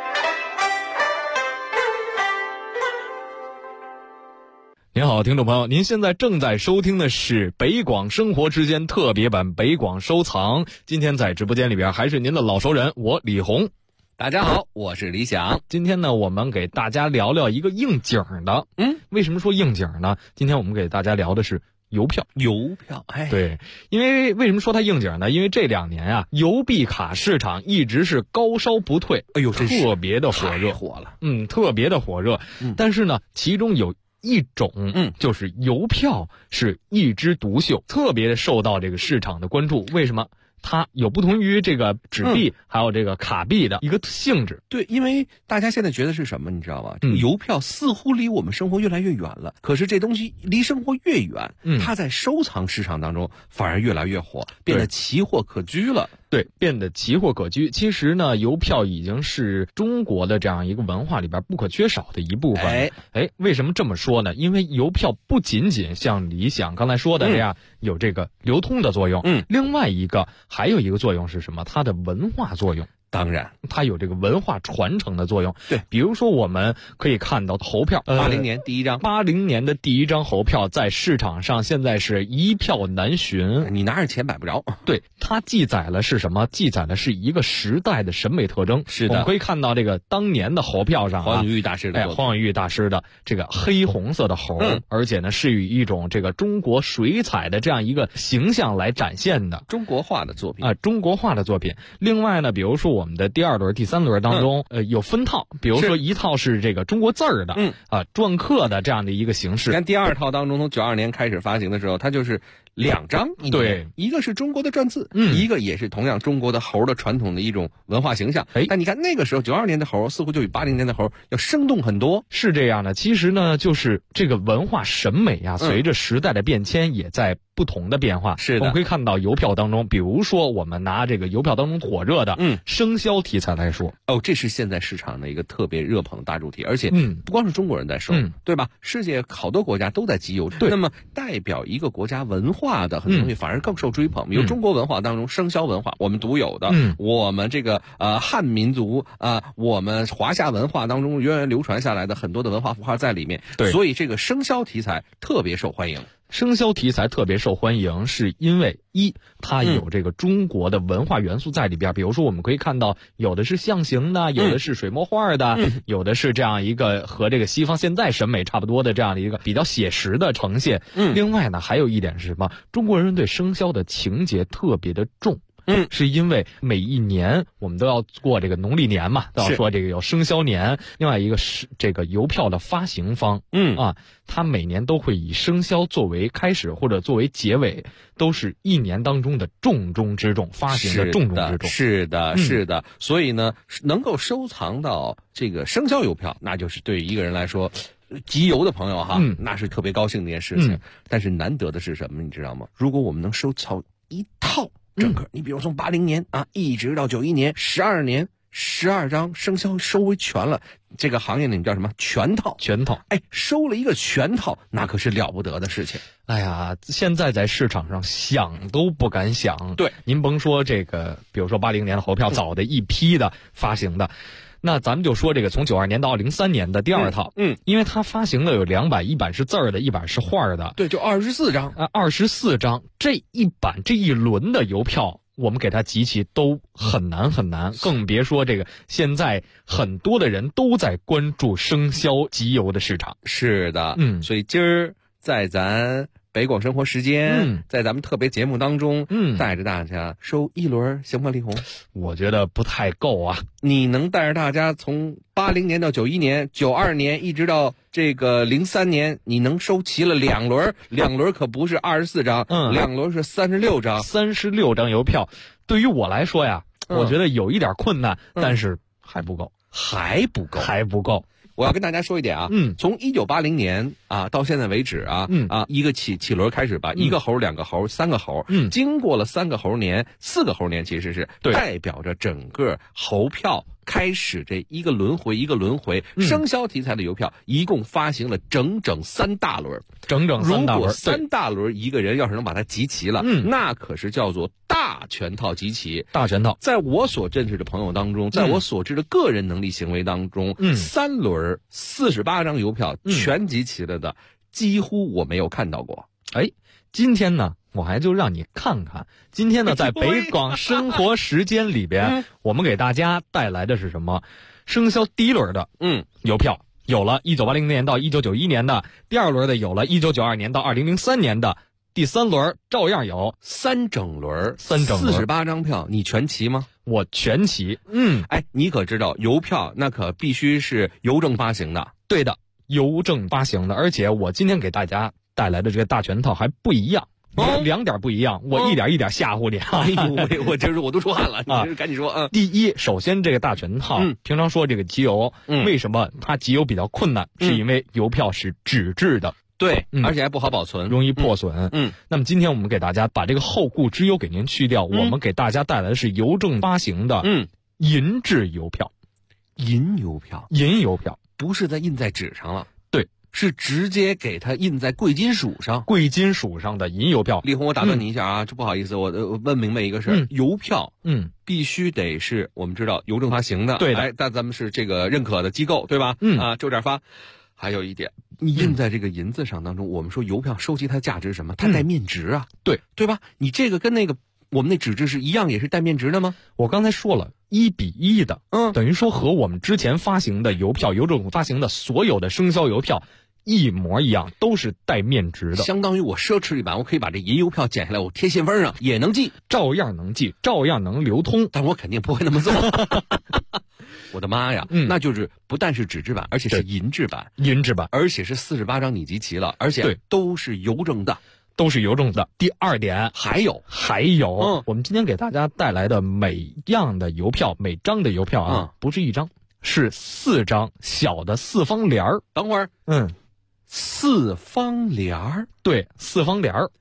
您好，听众朋友，您现在正在收听的是北广生活之间特别版北广收藏。今天在直播间里边还是您的老熟人，我李红。 大家好，我是李想。 今天呢，我们给大家聊聊一个应景的。为什么说应景呢？今天我们给大家聊的是邮票。 哎， 对，因为为什么说它应景呢？因为这2年啊，邮币卡市场一直是高烧不退，特别的火热，特别的火热。但是呢，其中有一种，就是邮票是一枝独秀，特别受到这个市场的关注。为什么？它有不同于这个纸币还有这个卡币的一个性质。 对，因为大家现在觉得是什么，你知道吗？这个邮票似乎离我们生活越来越远了，可是这东西离生活越远，它在收藏市场当中反而越来越火，变得奇货可居了。 对，变得奇货可居。其实呢，邮票已经是中国的这样一个文化里边不可缺少的一部分。为什么这么说呢？因为邮票不仅仅像李想刚才说的这样有这个流通的作用，另外一个还有一个作用是什么？它的文化作用。 当然， 它有这个文化传承的作用。对，比如说我们可以看到猴票 ，80年第一张 ，80年的第一张猴票在市场上现在是一票难寻， 你拿着钱买不着。 对，它记载了是什么？记载的是一个时代的审美特征。 是的， 我们可以看到这个当年的猴票上， 黄永玉大师的， 黄永玉大师的这个黑红色的猴，而且呢是以一种这个中国水彩的这样一个形象来展现的中国画的作品中国画的作品。另外呢，比如说我们的第2轮、第3轮当中，有分套，比如说一套是这个中国字儿的，篆刻的这样的一个形式。 你看第2套当中，从92年开始发行的时候，它就是2张， 对， 一个是中国的篆字，一个也是同样中国的猴的传统的一种文化形象。但你看那个时候92年的猴似乎就比80年的猴要生动很多。 是这样的，其实呢，就是这个文化审美啊，随着时代的变迁也在不同的变化。 是的， 我们可以看到邮票当中，比如说我们拿这个邮票当中火热的生肖题材来说， 这是现在市场的一个特别热捧的大主题，而且不光是中国人在收，对吧？世界好多国家都在集邮。那么代表一个国家文化的很多东西反而更受追捧。比如中国文化当中，生肖文化我们独有的，我们这个汉民族我们华夏文化当中源远流传下来的很多的文化符号在里面。 对， 所以这个生肖题材特别受欢迎。 生肖题材特别受欢迎，是因为它有这个中国的文化元素在里边。比如说我们可以看到，有的是象形的，有的是水墨画的，有的是这样一个和这个西方现在审美差不多的这样的一个比较写实的呈现。另外呢，还有一点是什么？中国人对生肖的情节特别的重。是因为每一年我们都要过这个农历年嘛，都要说这个有生肖年。另外一个是这个邮票的发行方，它每年都会以生肖作为开始或者作为结尾，都是一年当中的重中之重，发行的重中之重。 是的。所以呢，能够收藏到这个生肖邮票，那就是对于一个人来说，集邮的朋友哈，那是特别高兴的一件事情。但是难得的是什么，你知道吗？如果我们能收藏一套整个，你比如从80年一直到91年12年12张生肖收为全了，这个行业里叫什么？全套。收了一个全套，那可是了不得的事情。 哎呀，现在在市场上想都不敢想。 对， 您甭说这个，比如说80年的猴票，早的一批的发行的。那咱们就说这个从92年到03年的第2套，因为它发行的有2版，一版是字儿的，一版是画的， 对，就24张 ，24张，这一版这一轮的邮票，我们给它集齐都很难，更别说这个现在很多的人都在关注生肖集邮的市场。 是的，所以今儿在咱北广生活时间，在咱们特别节目当中，带着大家收一轮，行吗？李红， 我觉得不太够啊。 你能带着大家从80年到91年、92年，一直到这个03年，你能收齐了2轮，2轮可不是24张，2轮是36张 ，36张邮票。对于我来说呀，我觉得有一点困难，但是还不够， 还不够， 还不够。 我要跟大家说一点啊，从1980年啊到现在为止啊，一个起轮开始吧，一个猴、两个猴、三个猴，经过了3个猴年、4个猴年，其实是代表着整个猴票开始这一个轮回一个轮回，生肖题材的邮票一共发行了整整3大轮， 整整3大轮。 如果3大轮一个人要是能把它集齐了，那可是叫做大全套集齐。 大全套， 在我所认识的朋友当中，在我所知的个人能力行为当中，3轮48张邮票全集齐了的，几乎我没有看到过。 哎，今天呢，我还就让你看看。今天呢，在北广生活时间里边，我们给大家带来的是什么？生肖第一轮的邮票有了1980年到1991年的，第二轮的有了1992年到2003年的，第3轮照样有 3整轮48张票，你全齐吗？ 我全齐。 哎，你可知道邮票那可必须是邮政发行的？ 对的，邮政发行的。而且我今天给大家带来的这个大全套还不一样。2点不一样，我一点一点吓唬你。 哎呦，我这是我都出汗了，你赶紧说。 第一，首先这个大全套，平常说这个集邮，为什么它集邮比较困难？是因为邮票是纸质的， 对，而且还不好保存， 容易破损。那么今天我们给大家把这个后顾之忧给您去掉，我们给大家带来的是邮政发行的银质邮票。 银邮票， 银邮票不是在印在纸上了。 是直接给它印在贵金属上， 贵金属上的银邮票。 李红，我打断你一下啊，这不好意思，我问明白一个事儿，邮票，必须得是我们知道邮政发行的， 对的， 哎，但咱们是这个认可的机构，对吧？就这儿发。还有一点，你印在这个银子上当中，我们说邮票收集它的价值是什么？它带面值啊，对吧？你这个跟那个我们那纸质是一样，也是带面值的吗？ 我刚才说了，1比1的，等于说和我们之前发行的邮票，邮政发行的所有的生肖邮票一模一样，都是带面值的， 相当于我奢侈一版，我可以把这银邮票剪下来，我贴信封上也能寄， 照样能寄，照样能流通， 但我肯定不会那么做。我的妈呀，那就是不但是纸质版，而且是银质版，而且是48张你集齐了，而且都是邮政的。 都是邮政的。第二点， 还有， 我们今天给大家带来的每样的邮票，每张的邮票啊，不是1张，是4张小的4方联儿。 等会儿，4方联儿， 对，4方联儿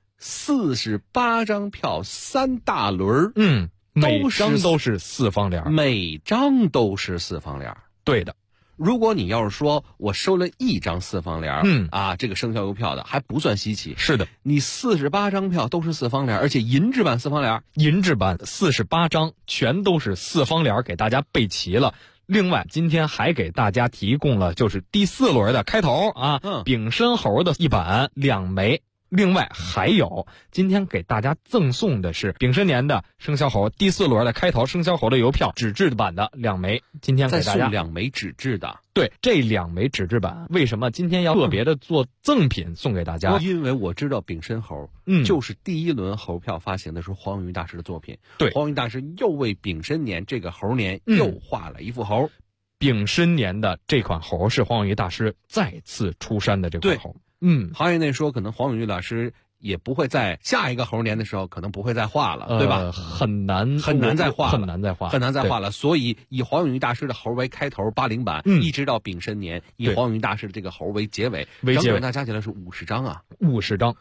，48张票，3大轮， 每张都是4方联儿， 每张都是4方联儿， 对的。 如果你要是说我收了1张4方联儿，这个生肖邮票的还不算稀奇。 是的， 你48张票都是4方联儿，而且银质版4方联儿， 银质版48张全都是4方联儿，给大家备齐了。另外，今天还给大家提供了就是第4轮的开头啊，丙申猴的1版2枚。另外还有，今天给大家赠送的是丙申年的生肖猴第4轮的开头生肖猴的邮票，纸质版的2枚。今天给大家再送2枚纸质的。 对，这2枚纸质版，为什么今天要特别的做赠品送给大家？ 因为我知道丙申猴，就是第1轮猴票发行的时候黄永玉大师的作品。 对， 黄永玉大师又为丙申年这个猴年又画了一副猴。 丙申年的这款猴是黄永玉大师再次出山的这款猴。 行业内说，可能黄永玉老师也不会在下一个猴年的时候，可能不会再画了，对吧？ 很难再画了。 所以以黄永玉大师的猴为开头80版，一直到丙申年，以黄永玉大师的这个猴为结尾，整整加起来是50张啊 ，50张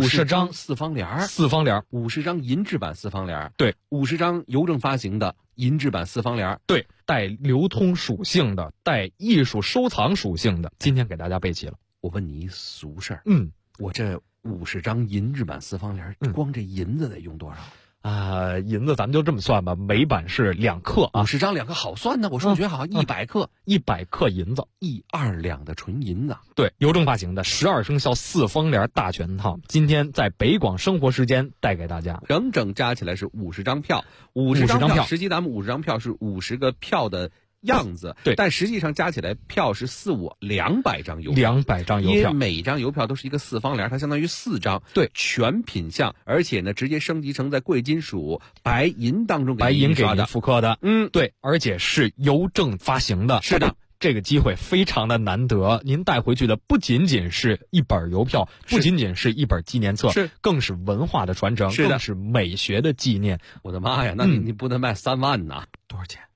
4方联儿，50张银质版4方联儿， 对 ，50张邮政发行的银质版4方联儿， 对，带流通属性的，带艺术收藏属性的，今天给大家备齐了。 我问你一俗事儿，我这50张银质版4方联，光这银子得用多少？ 银子咱们就这么算吧，每版是2克啊 ，50张2克好算呢，我数学好，100克 ，100克银子 ，1-2两的纯银子。 对，邮政发行的12生肖4方联大全套，今天在北广生活时间带给大家， 整整加起来是50张票，50张票，实际咱们50张票是50个票的样子， 对， 但实际上加起来票是200张邮票 ，200张邮票， 因为每张邮票都是一个4方联，它相当于4张， 对， 全品项，而且呢，直接升级成在贵金属白银当中白银给您复刻的， 对， 而且是邮政发行的， 是的。 这个机会非常的难得，您带回去的不仅仅是一本邮票，不仅仅是一本纪念册，更是文化的传承，更是美学的纪念。 我的妈呀，那你不能卖3万呐？ 多少钱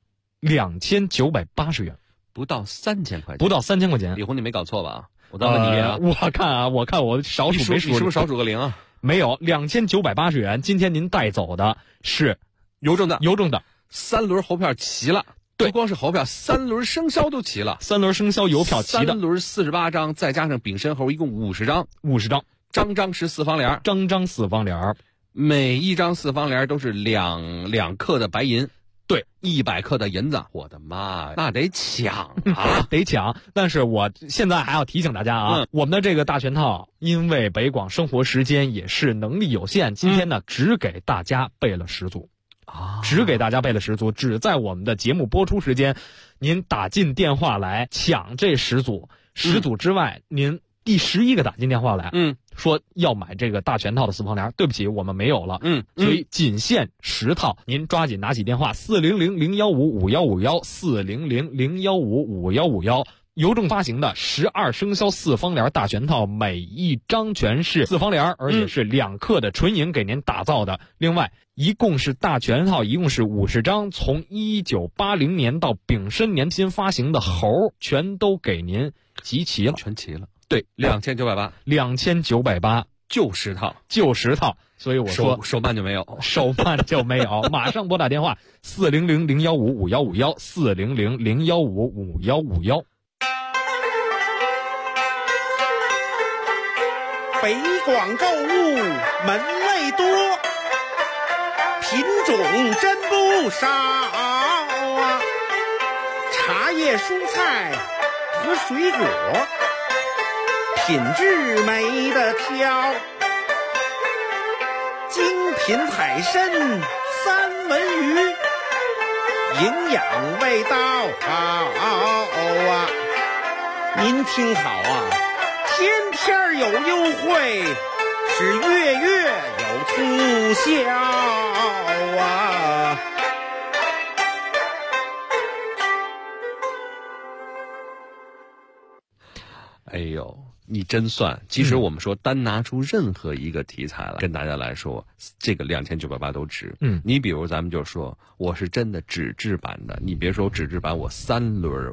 2980元， 不到3000块钱， 不到3000块钱。 李红，你没搞错吧？我再问你一遍啊！ 我看我少数没数， 你是不是少数个零啊？ 没有，2980元。今天您带走的是邮政的3轮猴票齐了。 对， 不光是猴票，3轮生肖都齐了。 3轮生肖邮票齐的 ，3轮48张，再加上丙申猴，一共50张。张张是4方联，每一张4方联都是2克的白银。 对 ，100克的银子，我的妈呀，那得抢啊， 得抢！但是我现在还要提醒大家啊，我们的这个大全套，因为北广生活时间也是能力有限，今天呢只给大家备了10组。只给大家备了10组，只在我们的节目播出时间，您打进电话来抢这10组，10组之外，您第11个打进电话来，说要买这个大全套的4方联，对不起，我们没有了，所以仅限10套，您抓紧拿起电话400-015-5151，400-015-5151。邮政发行的12生肖4方联大全套，每一张全是4方联，而且是2克的纯银给您打造的。另外，一共是大全套，一共是50张，从1980年到丙申年新发行的猴，全都给您集齐了， 全齐了。 对 ，2980，就10套， 所以我说手办就没有， 马上拨打电话400-015-5151，400-015-5151。 北广购物门类多，品种真不少啊！茶叶、蔬菜和水果，品质没得挑。精品海参、三文鱼，营养味道好啊！您听好啊！天天有优惠，是月月有促销啊！ 哎呦，你真算！其实我们说单拿出任何一个题材来跟大家来说，这个2980都值。你比如咱们就说，我是真的纸质版的，你别说纸质版，我3轮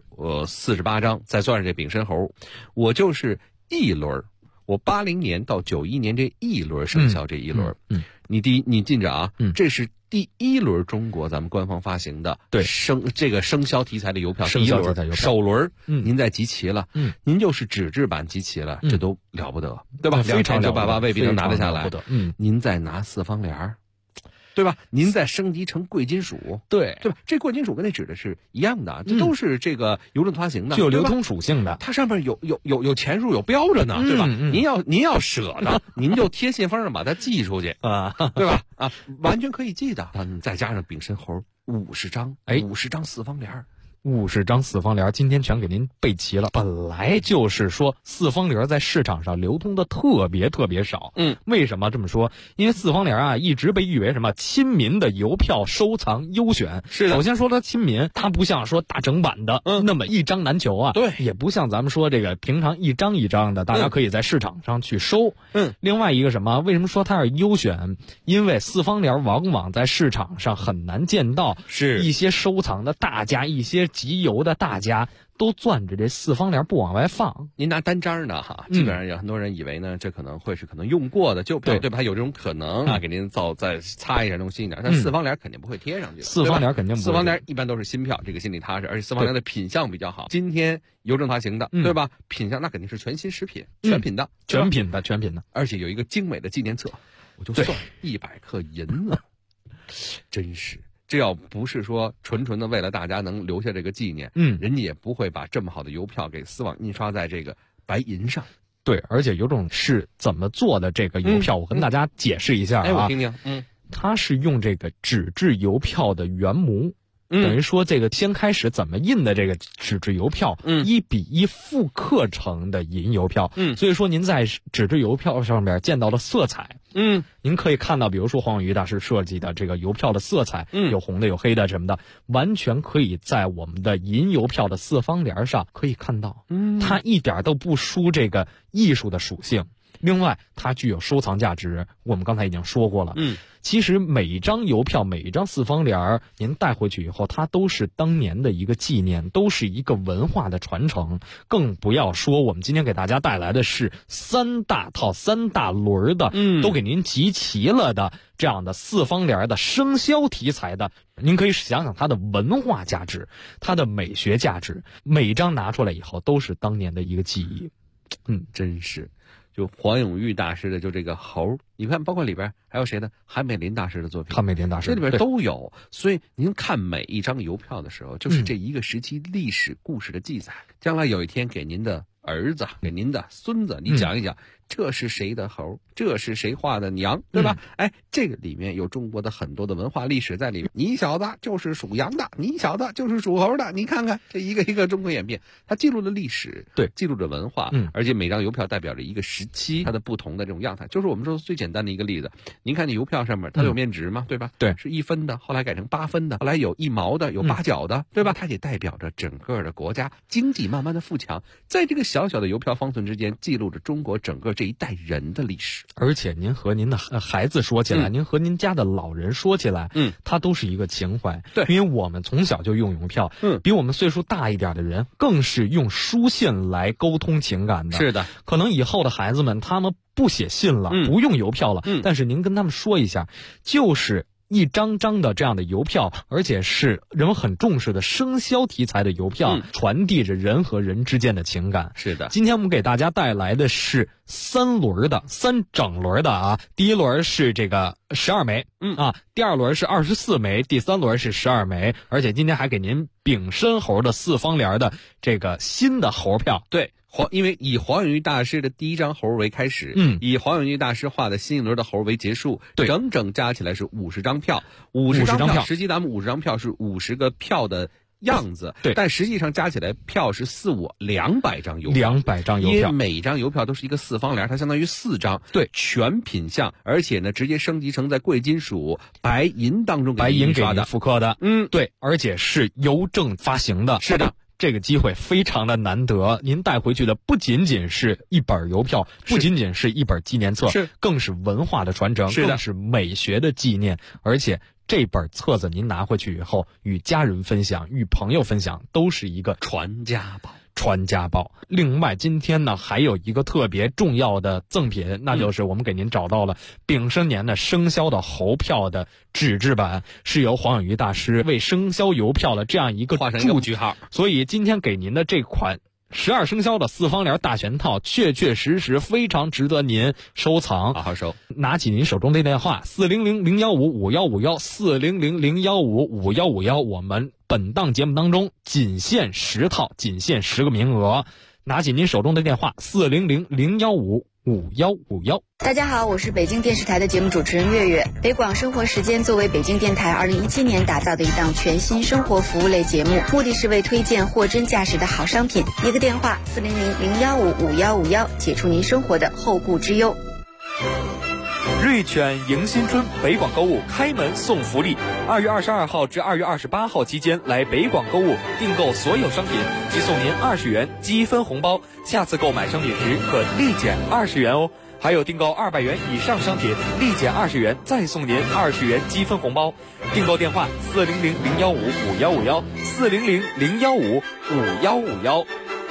48张，再算上这丙申猴，我就是1轮，我80年到91年这1轮生肖这1轮，你记着啊，这是第1轮中国咱们官方发行的这个生肖题材的邮票，第1轮首轮，您再集齐了，您就是纸质版集齐了，这都了不得，对吧？2980未必能拿得下来，您再拿4方联，对吧？您再升级成贵金属， 对吧？这贵金属跟那纸的是一样的，这都是这个邮政发行的， 具有流通属性的。 它上面有钱数有标着呢，对吧？您要舍得，您就贴信封上把它寄出去啊，对吧？啊，完全可以寄的。再加上丙申猴50张，50张4方联。 50张4方联，今天全给您备齐了。本来就是说4方联在市场上流通的特别少。为什么这么说？因为4方联啊，一直被誉为什么亲民的邮票收藏优选。 是的。 首先说它亲民，它不像说大整版的那么一张难求啊。 对。 也不像咱们说这个平常一张一张的，大家可以在市场上去收。另外一个什么？为什么说它是优选？因为4方联往往在市场上很难见到， 是一些收藏的大家，一些集邮的大家都攥着这4方联不往外放。 您拿单张的哈，基本上有很多人以为呢，这可能会是用过的旧票，对吧？有这种可能啊，给您再擦一下，弄新一点。但4方联肯定不会贴上去 ，4方联肯定不会。 4方联一般都是新票，这个心里踏实，而且4方联的品相比较好。今天邮政发行的，对吧？品相那肯定是全新食品，全品的， 而且有一个精美的纪念册，我就算100克银子，真是。这要不是说纯的为了大家能留下这个纪念，人家也不会把这么好的邮票给丝网印刷在这个白银上。 对，而且邮政是怎么做的这个邮票，我跟大家解释一下啊。 我听听。 它是用这个纸质邮票的原模。等于说这个先开始怎么印的这个纸质邮票，1比1复刻成的银邮票，所以说您在纸质邮票上面见到的色彩，您可以看到，比如说黄永瑜大师设计的这个邮票的色彩，有红的有黑的什么的，完全可以在我们的银邮票的4方联上可以看到，它一点都不输这个艺术的属性。 另外，它具有收藏价值，我们刚才已经说过了。其实每一张邮票，每一张四方联，您带回去以后，它都是当年的一个纪念，都是一个文化的传承。更不要说我们今天给大家带来的是3大套、3大轮的，都给您集齐了的这样的四方联的生肖题材的。您可以想想它的文化价值，它的美学价值，每一张拿出来以后都是当年的一个记忆。 真是。就黄永玉大师的就这个猴，你看包括里边还有谁呢？韩美林大师的作品， 韩美林大师这里边都有。所以您看每一张邮票的时候，就是这一个时期历史故事的记载。将来有一天给您的儿子、给您的孙子，你讲一讲，这是谁的猴，这是谁画的娘，对吧？这个里面有中国的很多的文化历史在里面。你小子就是属羊的，你小子就是属猴的，你看看这一个一个中国演变，它记录了历史， 对， 记录着文化，而且每张邮票代表着一个时期它的不同的这种样态。就是我们说最简单的一个例子，您看你邮票上面它有面值嘛，对吧？ 对， 是1分的，后来改成8分的，后来有1毛的，有8角的，对吧？它也代表着整个的国家经济慢慢的富强，在这个小小的邮票方寸之间，记录着中国整个这一代人的历史。 而且您和您的孩子说起来，您和您家的老人说起来，它都是一个情怀。 对， 因为我们从小就用邮票，比我们岁数大一点的人更是用书信来沟通情感的。 是的， 可能以后的孩子们他们不写信了，不用邮票了，但是您跟他们说一下，就是一张张的这样的邮票，而且是人们很重视的生肖题材的邮票，传递着人和人之间的情感。 是的， 今天我们给大家带来的是3整轮的啊。第一轮是这个12枚，第二轮是24枚，第三轮是12枚，而且今天还给您丙申猴的四方联的这个新的猴票。 对。因为以黄永玉大师的第一张猴为开始，以黄永玉大师画的新一轮的猴为结束， 对， 整整加起来是50张票，50张票，实际咱们50张票是50个票的样子， 对， 但实际上加起来票是200张邮票 ，200张邮票， 因为每张邮票都是一个四方联，它相当于4张， 对， 全品相，而且呢直接升级成在贵金属、白银当中给您刷的， 复刻的，对，而且是邮政发行的， 是的。 这个机会非常的难得，您带回去的不仅仅是一本邮票，不仅仅是一本纪念册，更是文化的传承，更是美学的纪念。而且这本册子您拿回去以后，与家人分享，与朋友分享，都是一个传家宝。 另外今天呢还有一个特别重要的赠品，那就是我们给您找到了丙申年的生肖的猴票的纸质版，是由黄永玉大师为生肖邮票的这样一个画上一个句号。 所以今天给您的这款12生肖的四方联大全套，确确实实非常值得您收藏， 好好收。 拿起您手中的电话400-015-5151 400-015-5151，我们本档节目当中仅限10套，仅限10个名额。拿起您手中的电话400-015-5151。 大家好，我是北京电视台的节目主持人月月。北广生活时间作为北京电台2017年打造的一档全新生活服务类节目，目的是为推荐货真价实的好商品。一个电话400-015-5151，解除您生活的后顾之忧。 瑞犬迎新春北广购物开门送福利，2月22号至2月28号期间来北广购物订购所有商品，即送您20元积分红包，下次购买商品时可立减20元哦。还有订购200元以上商品，立减20元，再送您20元积分红包。订购电话400-015-5151 400-015-5151。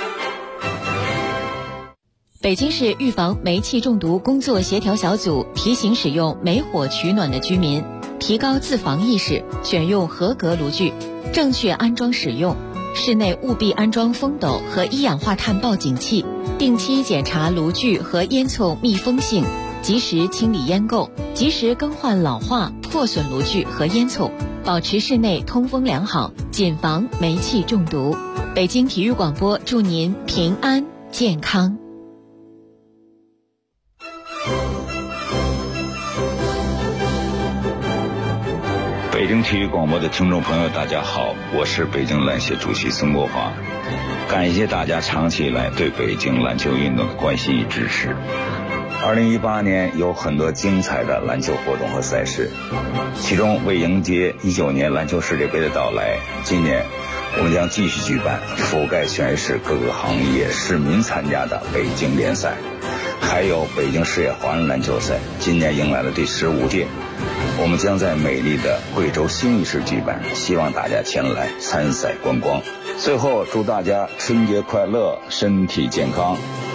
北京市预防煤气中毒工作协调小组提醒使用煤火取暖的居民提高自防意识，选用合格炉具，正确安装使用。室内务必安装风斗和一氧化碳报警器，定期检查炉具和烟囱密封性，及时清理烟垢，及时更换老化破损炉具和烟囱，保持室内通风良好，谨防煤气中毒。北京体育广播祝您平安健康。 北京体育广播的听众朋友大家好，我是北京篮协主席孙国华，感谢大家长期以来对北京篮球运动的关心与支持。2018年有很多精彩的篮球活动和赛事，其中为迎接19年篮球世界杯的到来，今年我们将继续举办覆盖全市各个行业市民参加的北京联赛。 还有北京世界华人篮球赛，今年迎来了第15届，我们将在美丽的贵州兴义市举办，希望大家前来参赛观光。最后祝大家春节快乐，身体健康。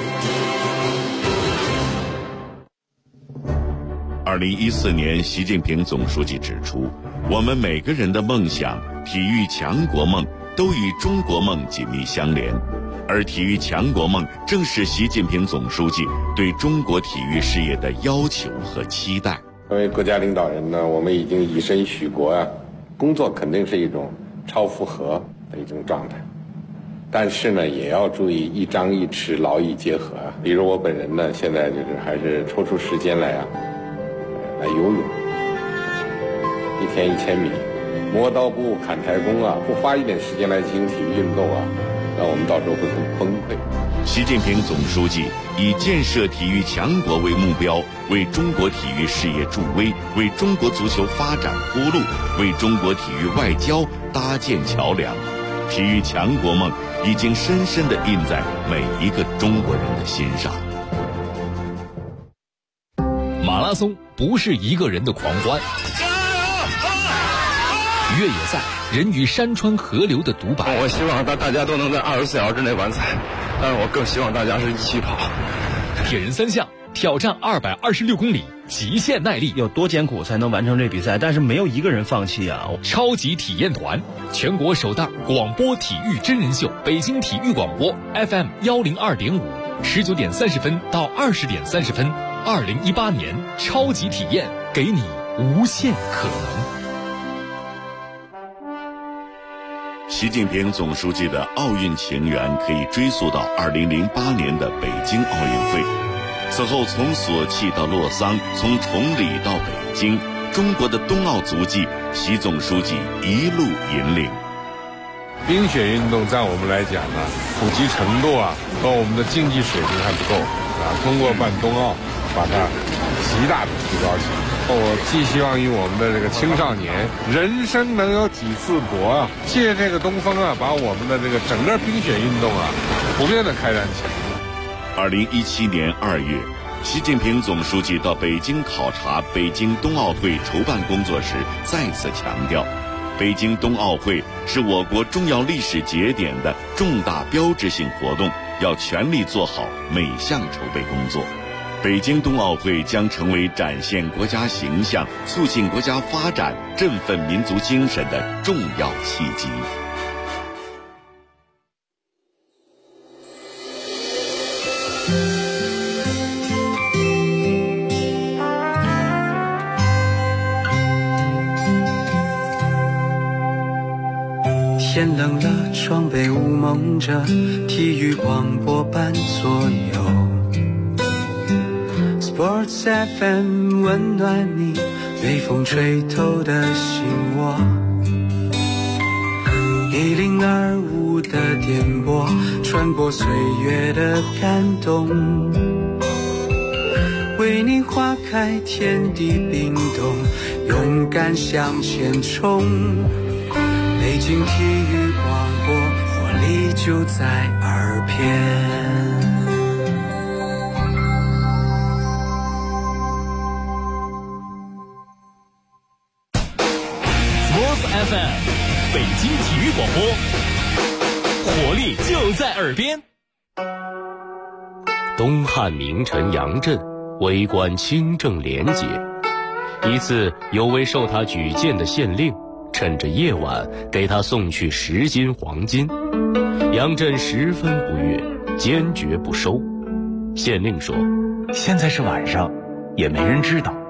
2014年，习近平总书记指出，我们每个人的梦想、体育强国梦都与中国梦紧密相连，而体育强国梦正是习近平总书记对中国体育事业的要求和期待。 作为国家领导人呢，我们已经以身许国啊，工作肯定是一种超负荷的一种状态，但是呢，也要注意一张一弛，劳逸结合啊。比如我本人呢，现在就是还是抽出时间来游泳，一天1000米，磨刀不误砍柴工啊，不花一点时间来进行体育运动啊，那我们到时候会很崩溃。 习近平总书记以建设体育强国为目标，为中国体育事业助威，为中国足球发展铺路，为中国体育外交搭建桥梁。体育强国梦已经深深地印在每一个中国人的心上。 马拉松不是一个人的狂欢，越野赛人与山川河流的独白。 我希望大家都能在24小时之内完赛，但是我更希望大家是一起跑。 铁人3项挑战226公里，极限耐力， 有多艰苦才能完成这比赛？但是没有一个人放弃啊！ 超级体验团，全国首档广播体育真人秀，北京体育广播 FM 102.5，19点30分到20点30分。2018年超级体验，给你无限可能。 习近平总书记的奥运情缘可以追溯到2008年的北京奥运会。此后从索契到洛桑，从崇礼到北京，中国的冬奥足迹，习总书记一路引领。 冰雪运动在我们来讲呢，普及程度和我们的竞技水平还不够通过办冬奥，把它极大的提高起来。我寄希望于我们的这个青少年，人生能有几次搏借这个东风把我们的这个整个冰雪运动普遍的开展起来。 2017年2月，习近平总书记到北京考察北京冬奥会筹办工作时，再次强调，北京冬奥会是我国重要历史节点的重大标志性活动，要全力做好每项筹备工作。北京冬奥会将成为展现国家形象、促进国家发展、振奋民族精神的重要契机。 天冷了，窗被雾蒙着，体育广播伴左右。Sports FM 温暖你被风吹透的心窝，1025的电波穿过岁月的感动，为你花开天地冰冻，勇敢向前冲。北京体育广播，活力就在耳边。 FM 北京体育广播，活力就在耳边。东汉名臣杨震为官清正廉洁，一次有位受他举荐的县令趁着夜晚给他送去10斤黄金，杨震十分不悦，坚决不收。县令说：“现在是晚上，也没人知道，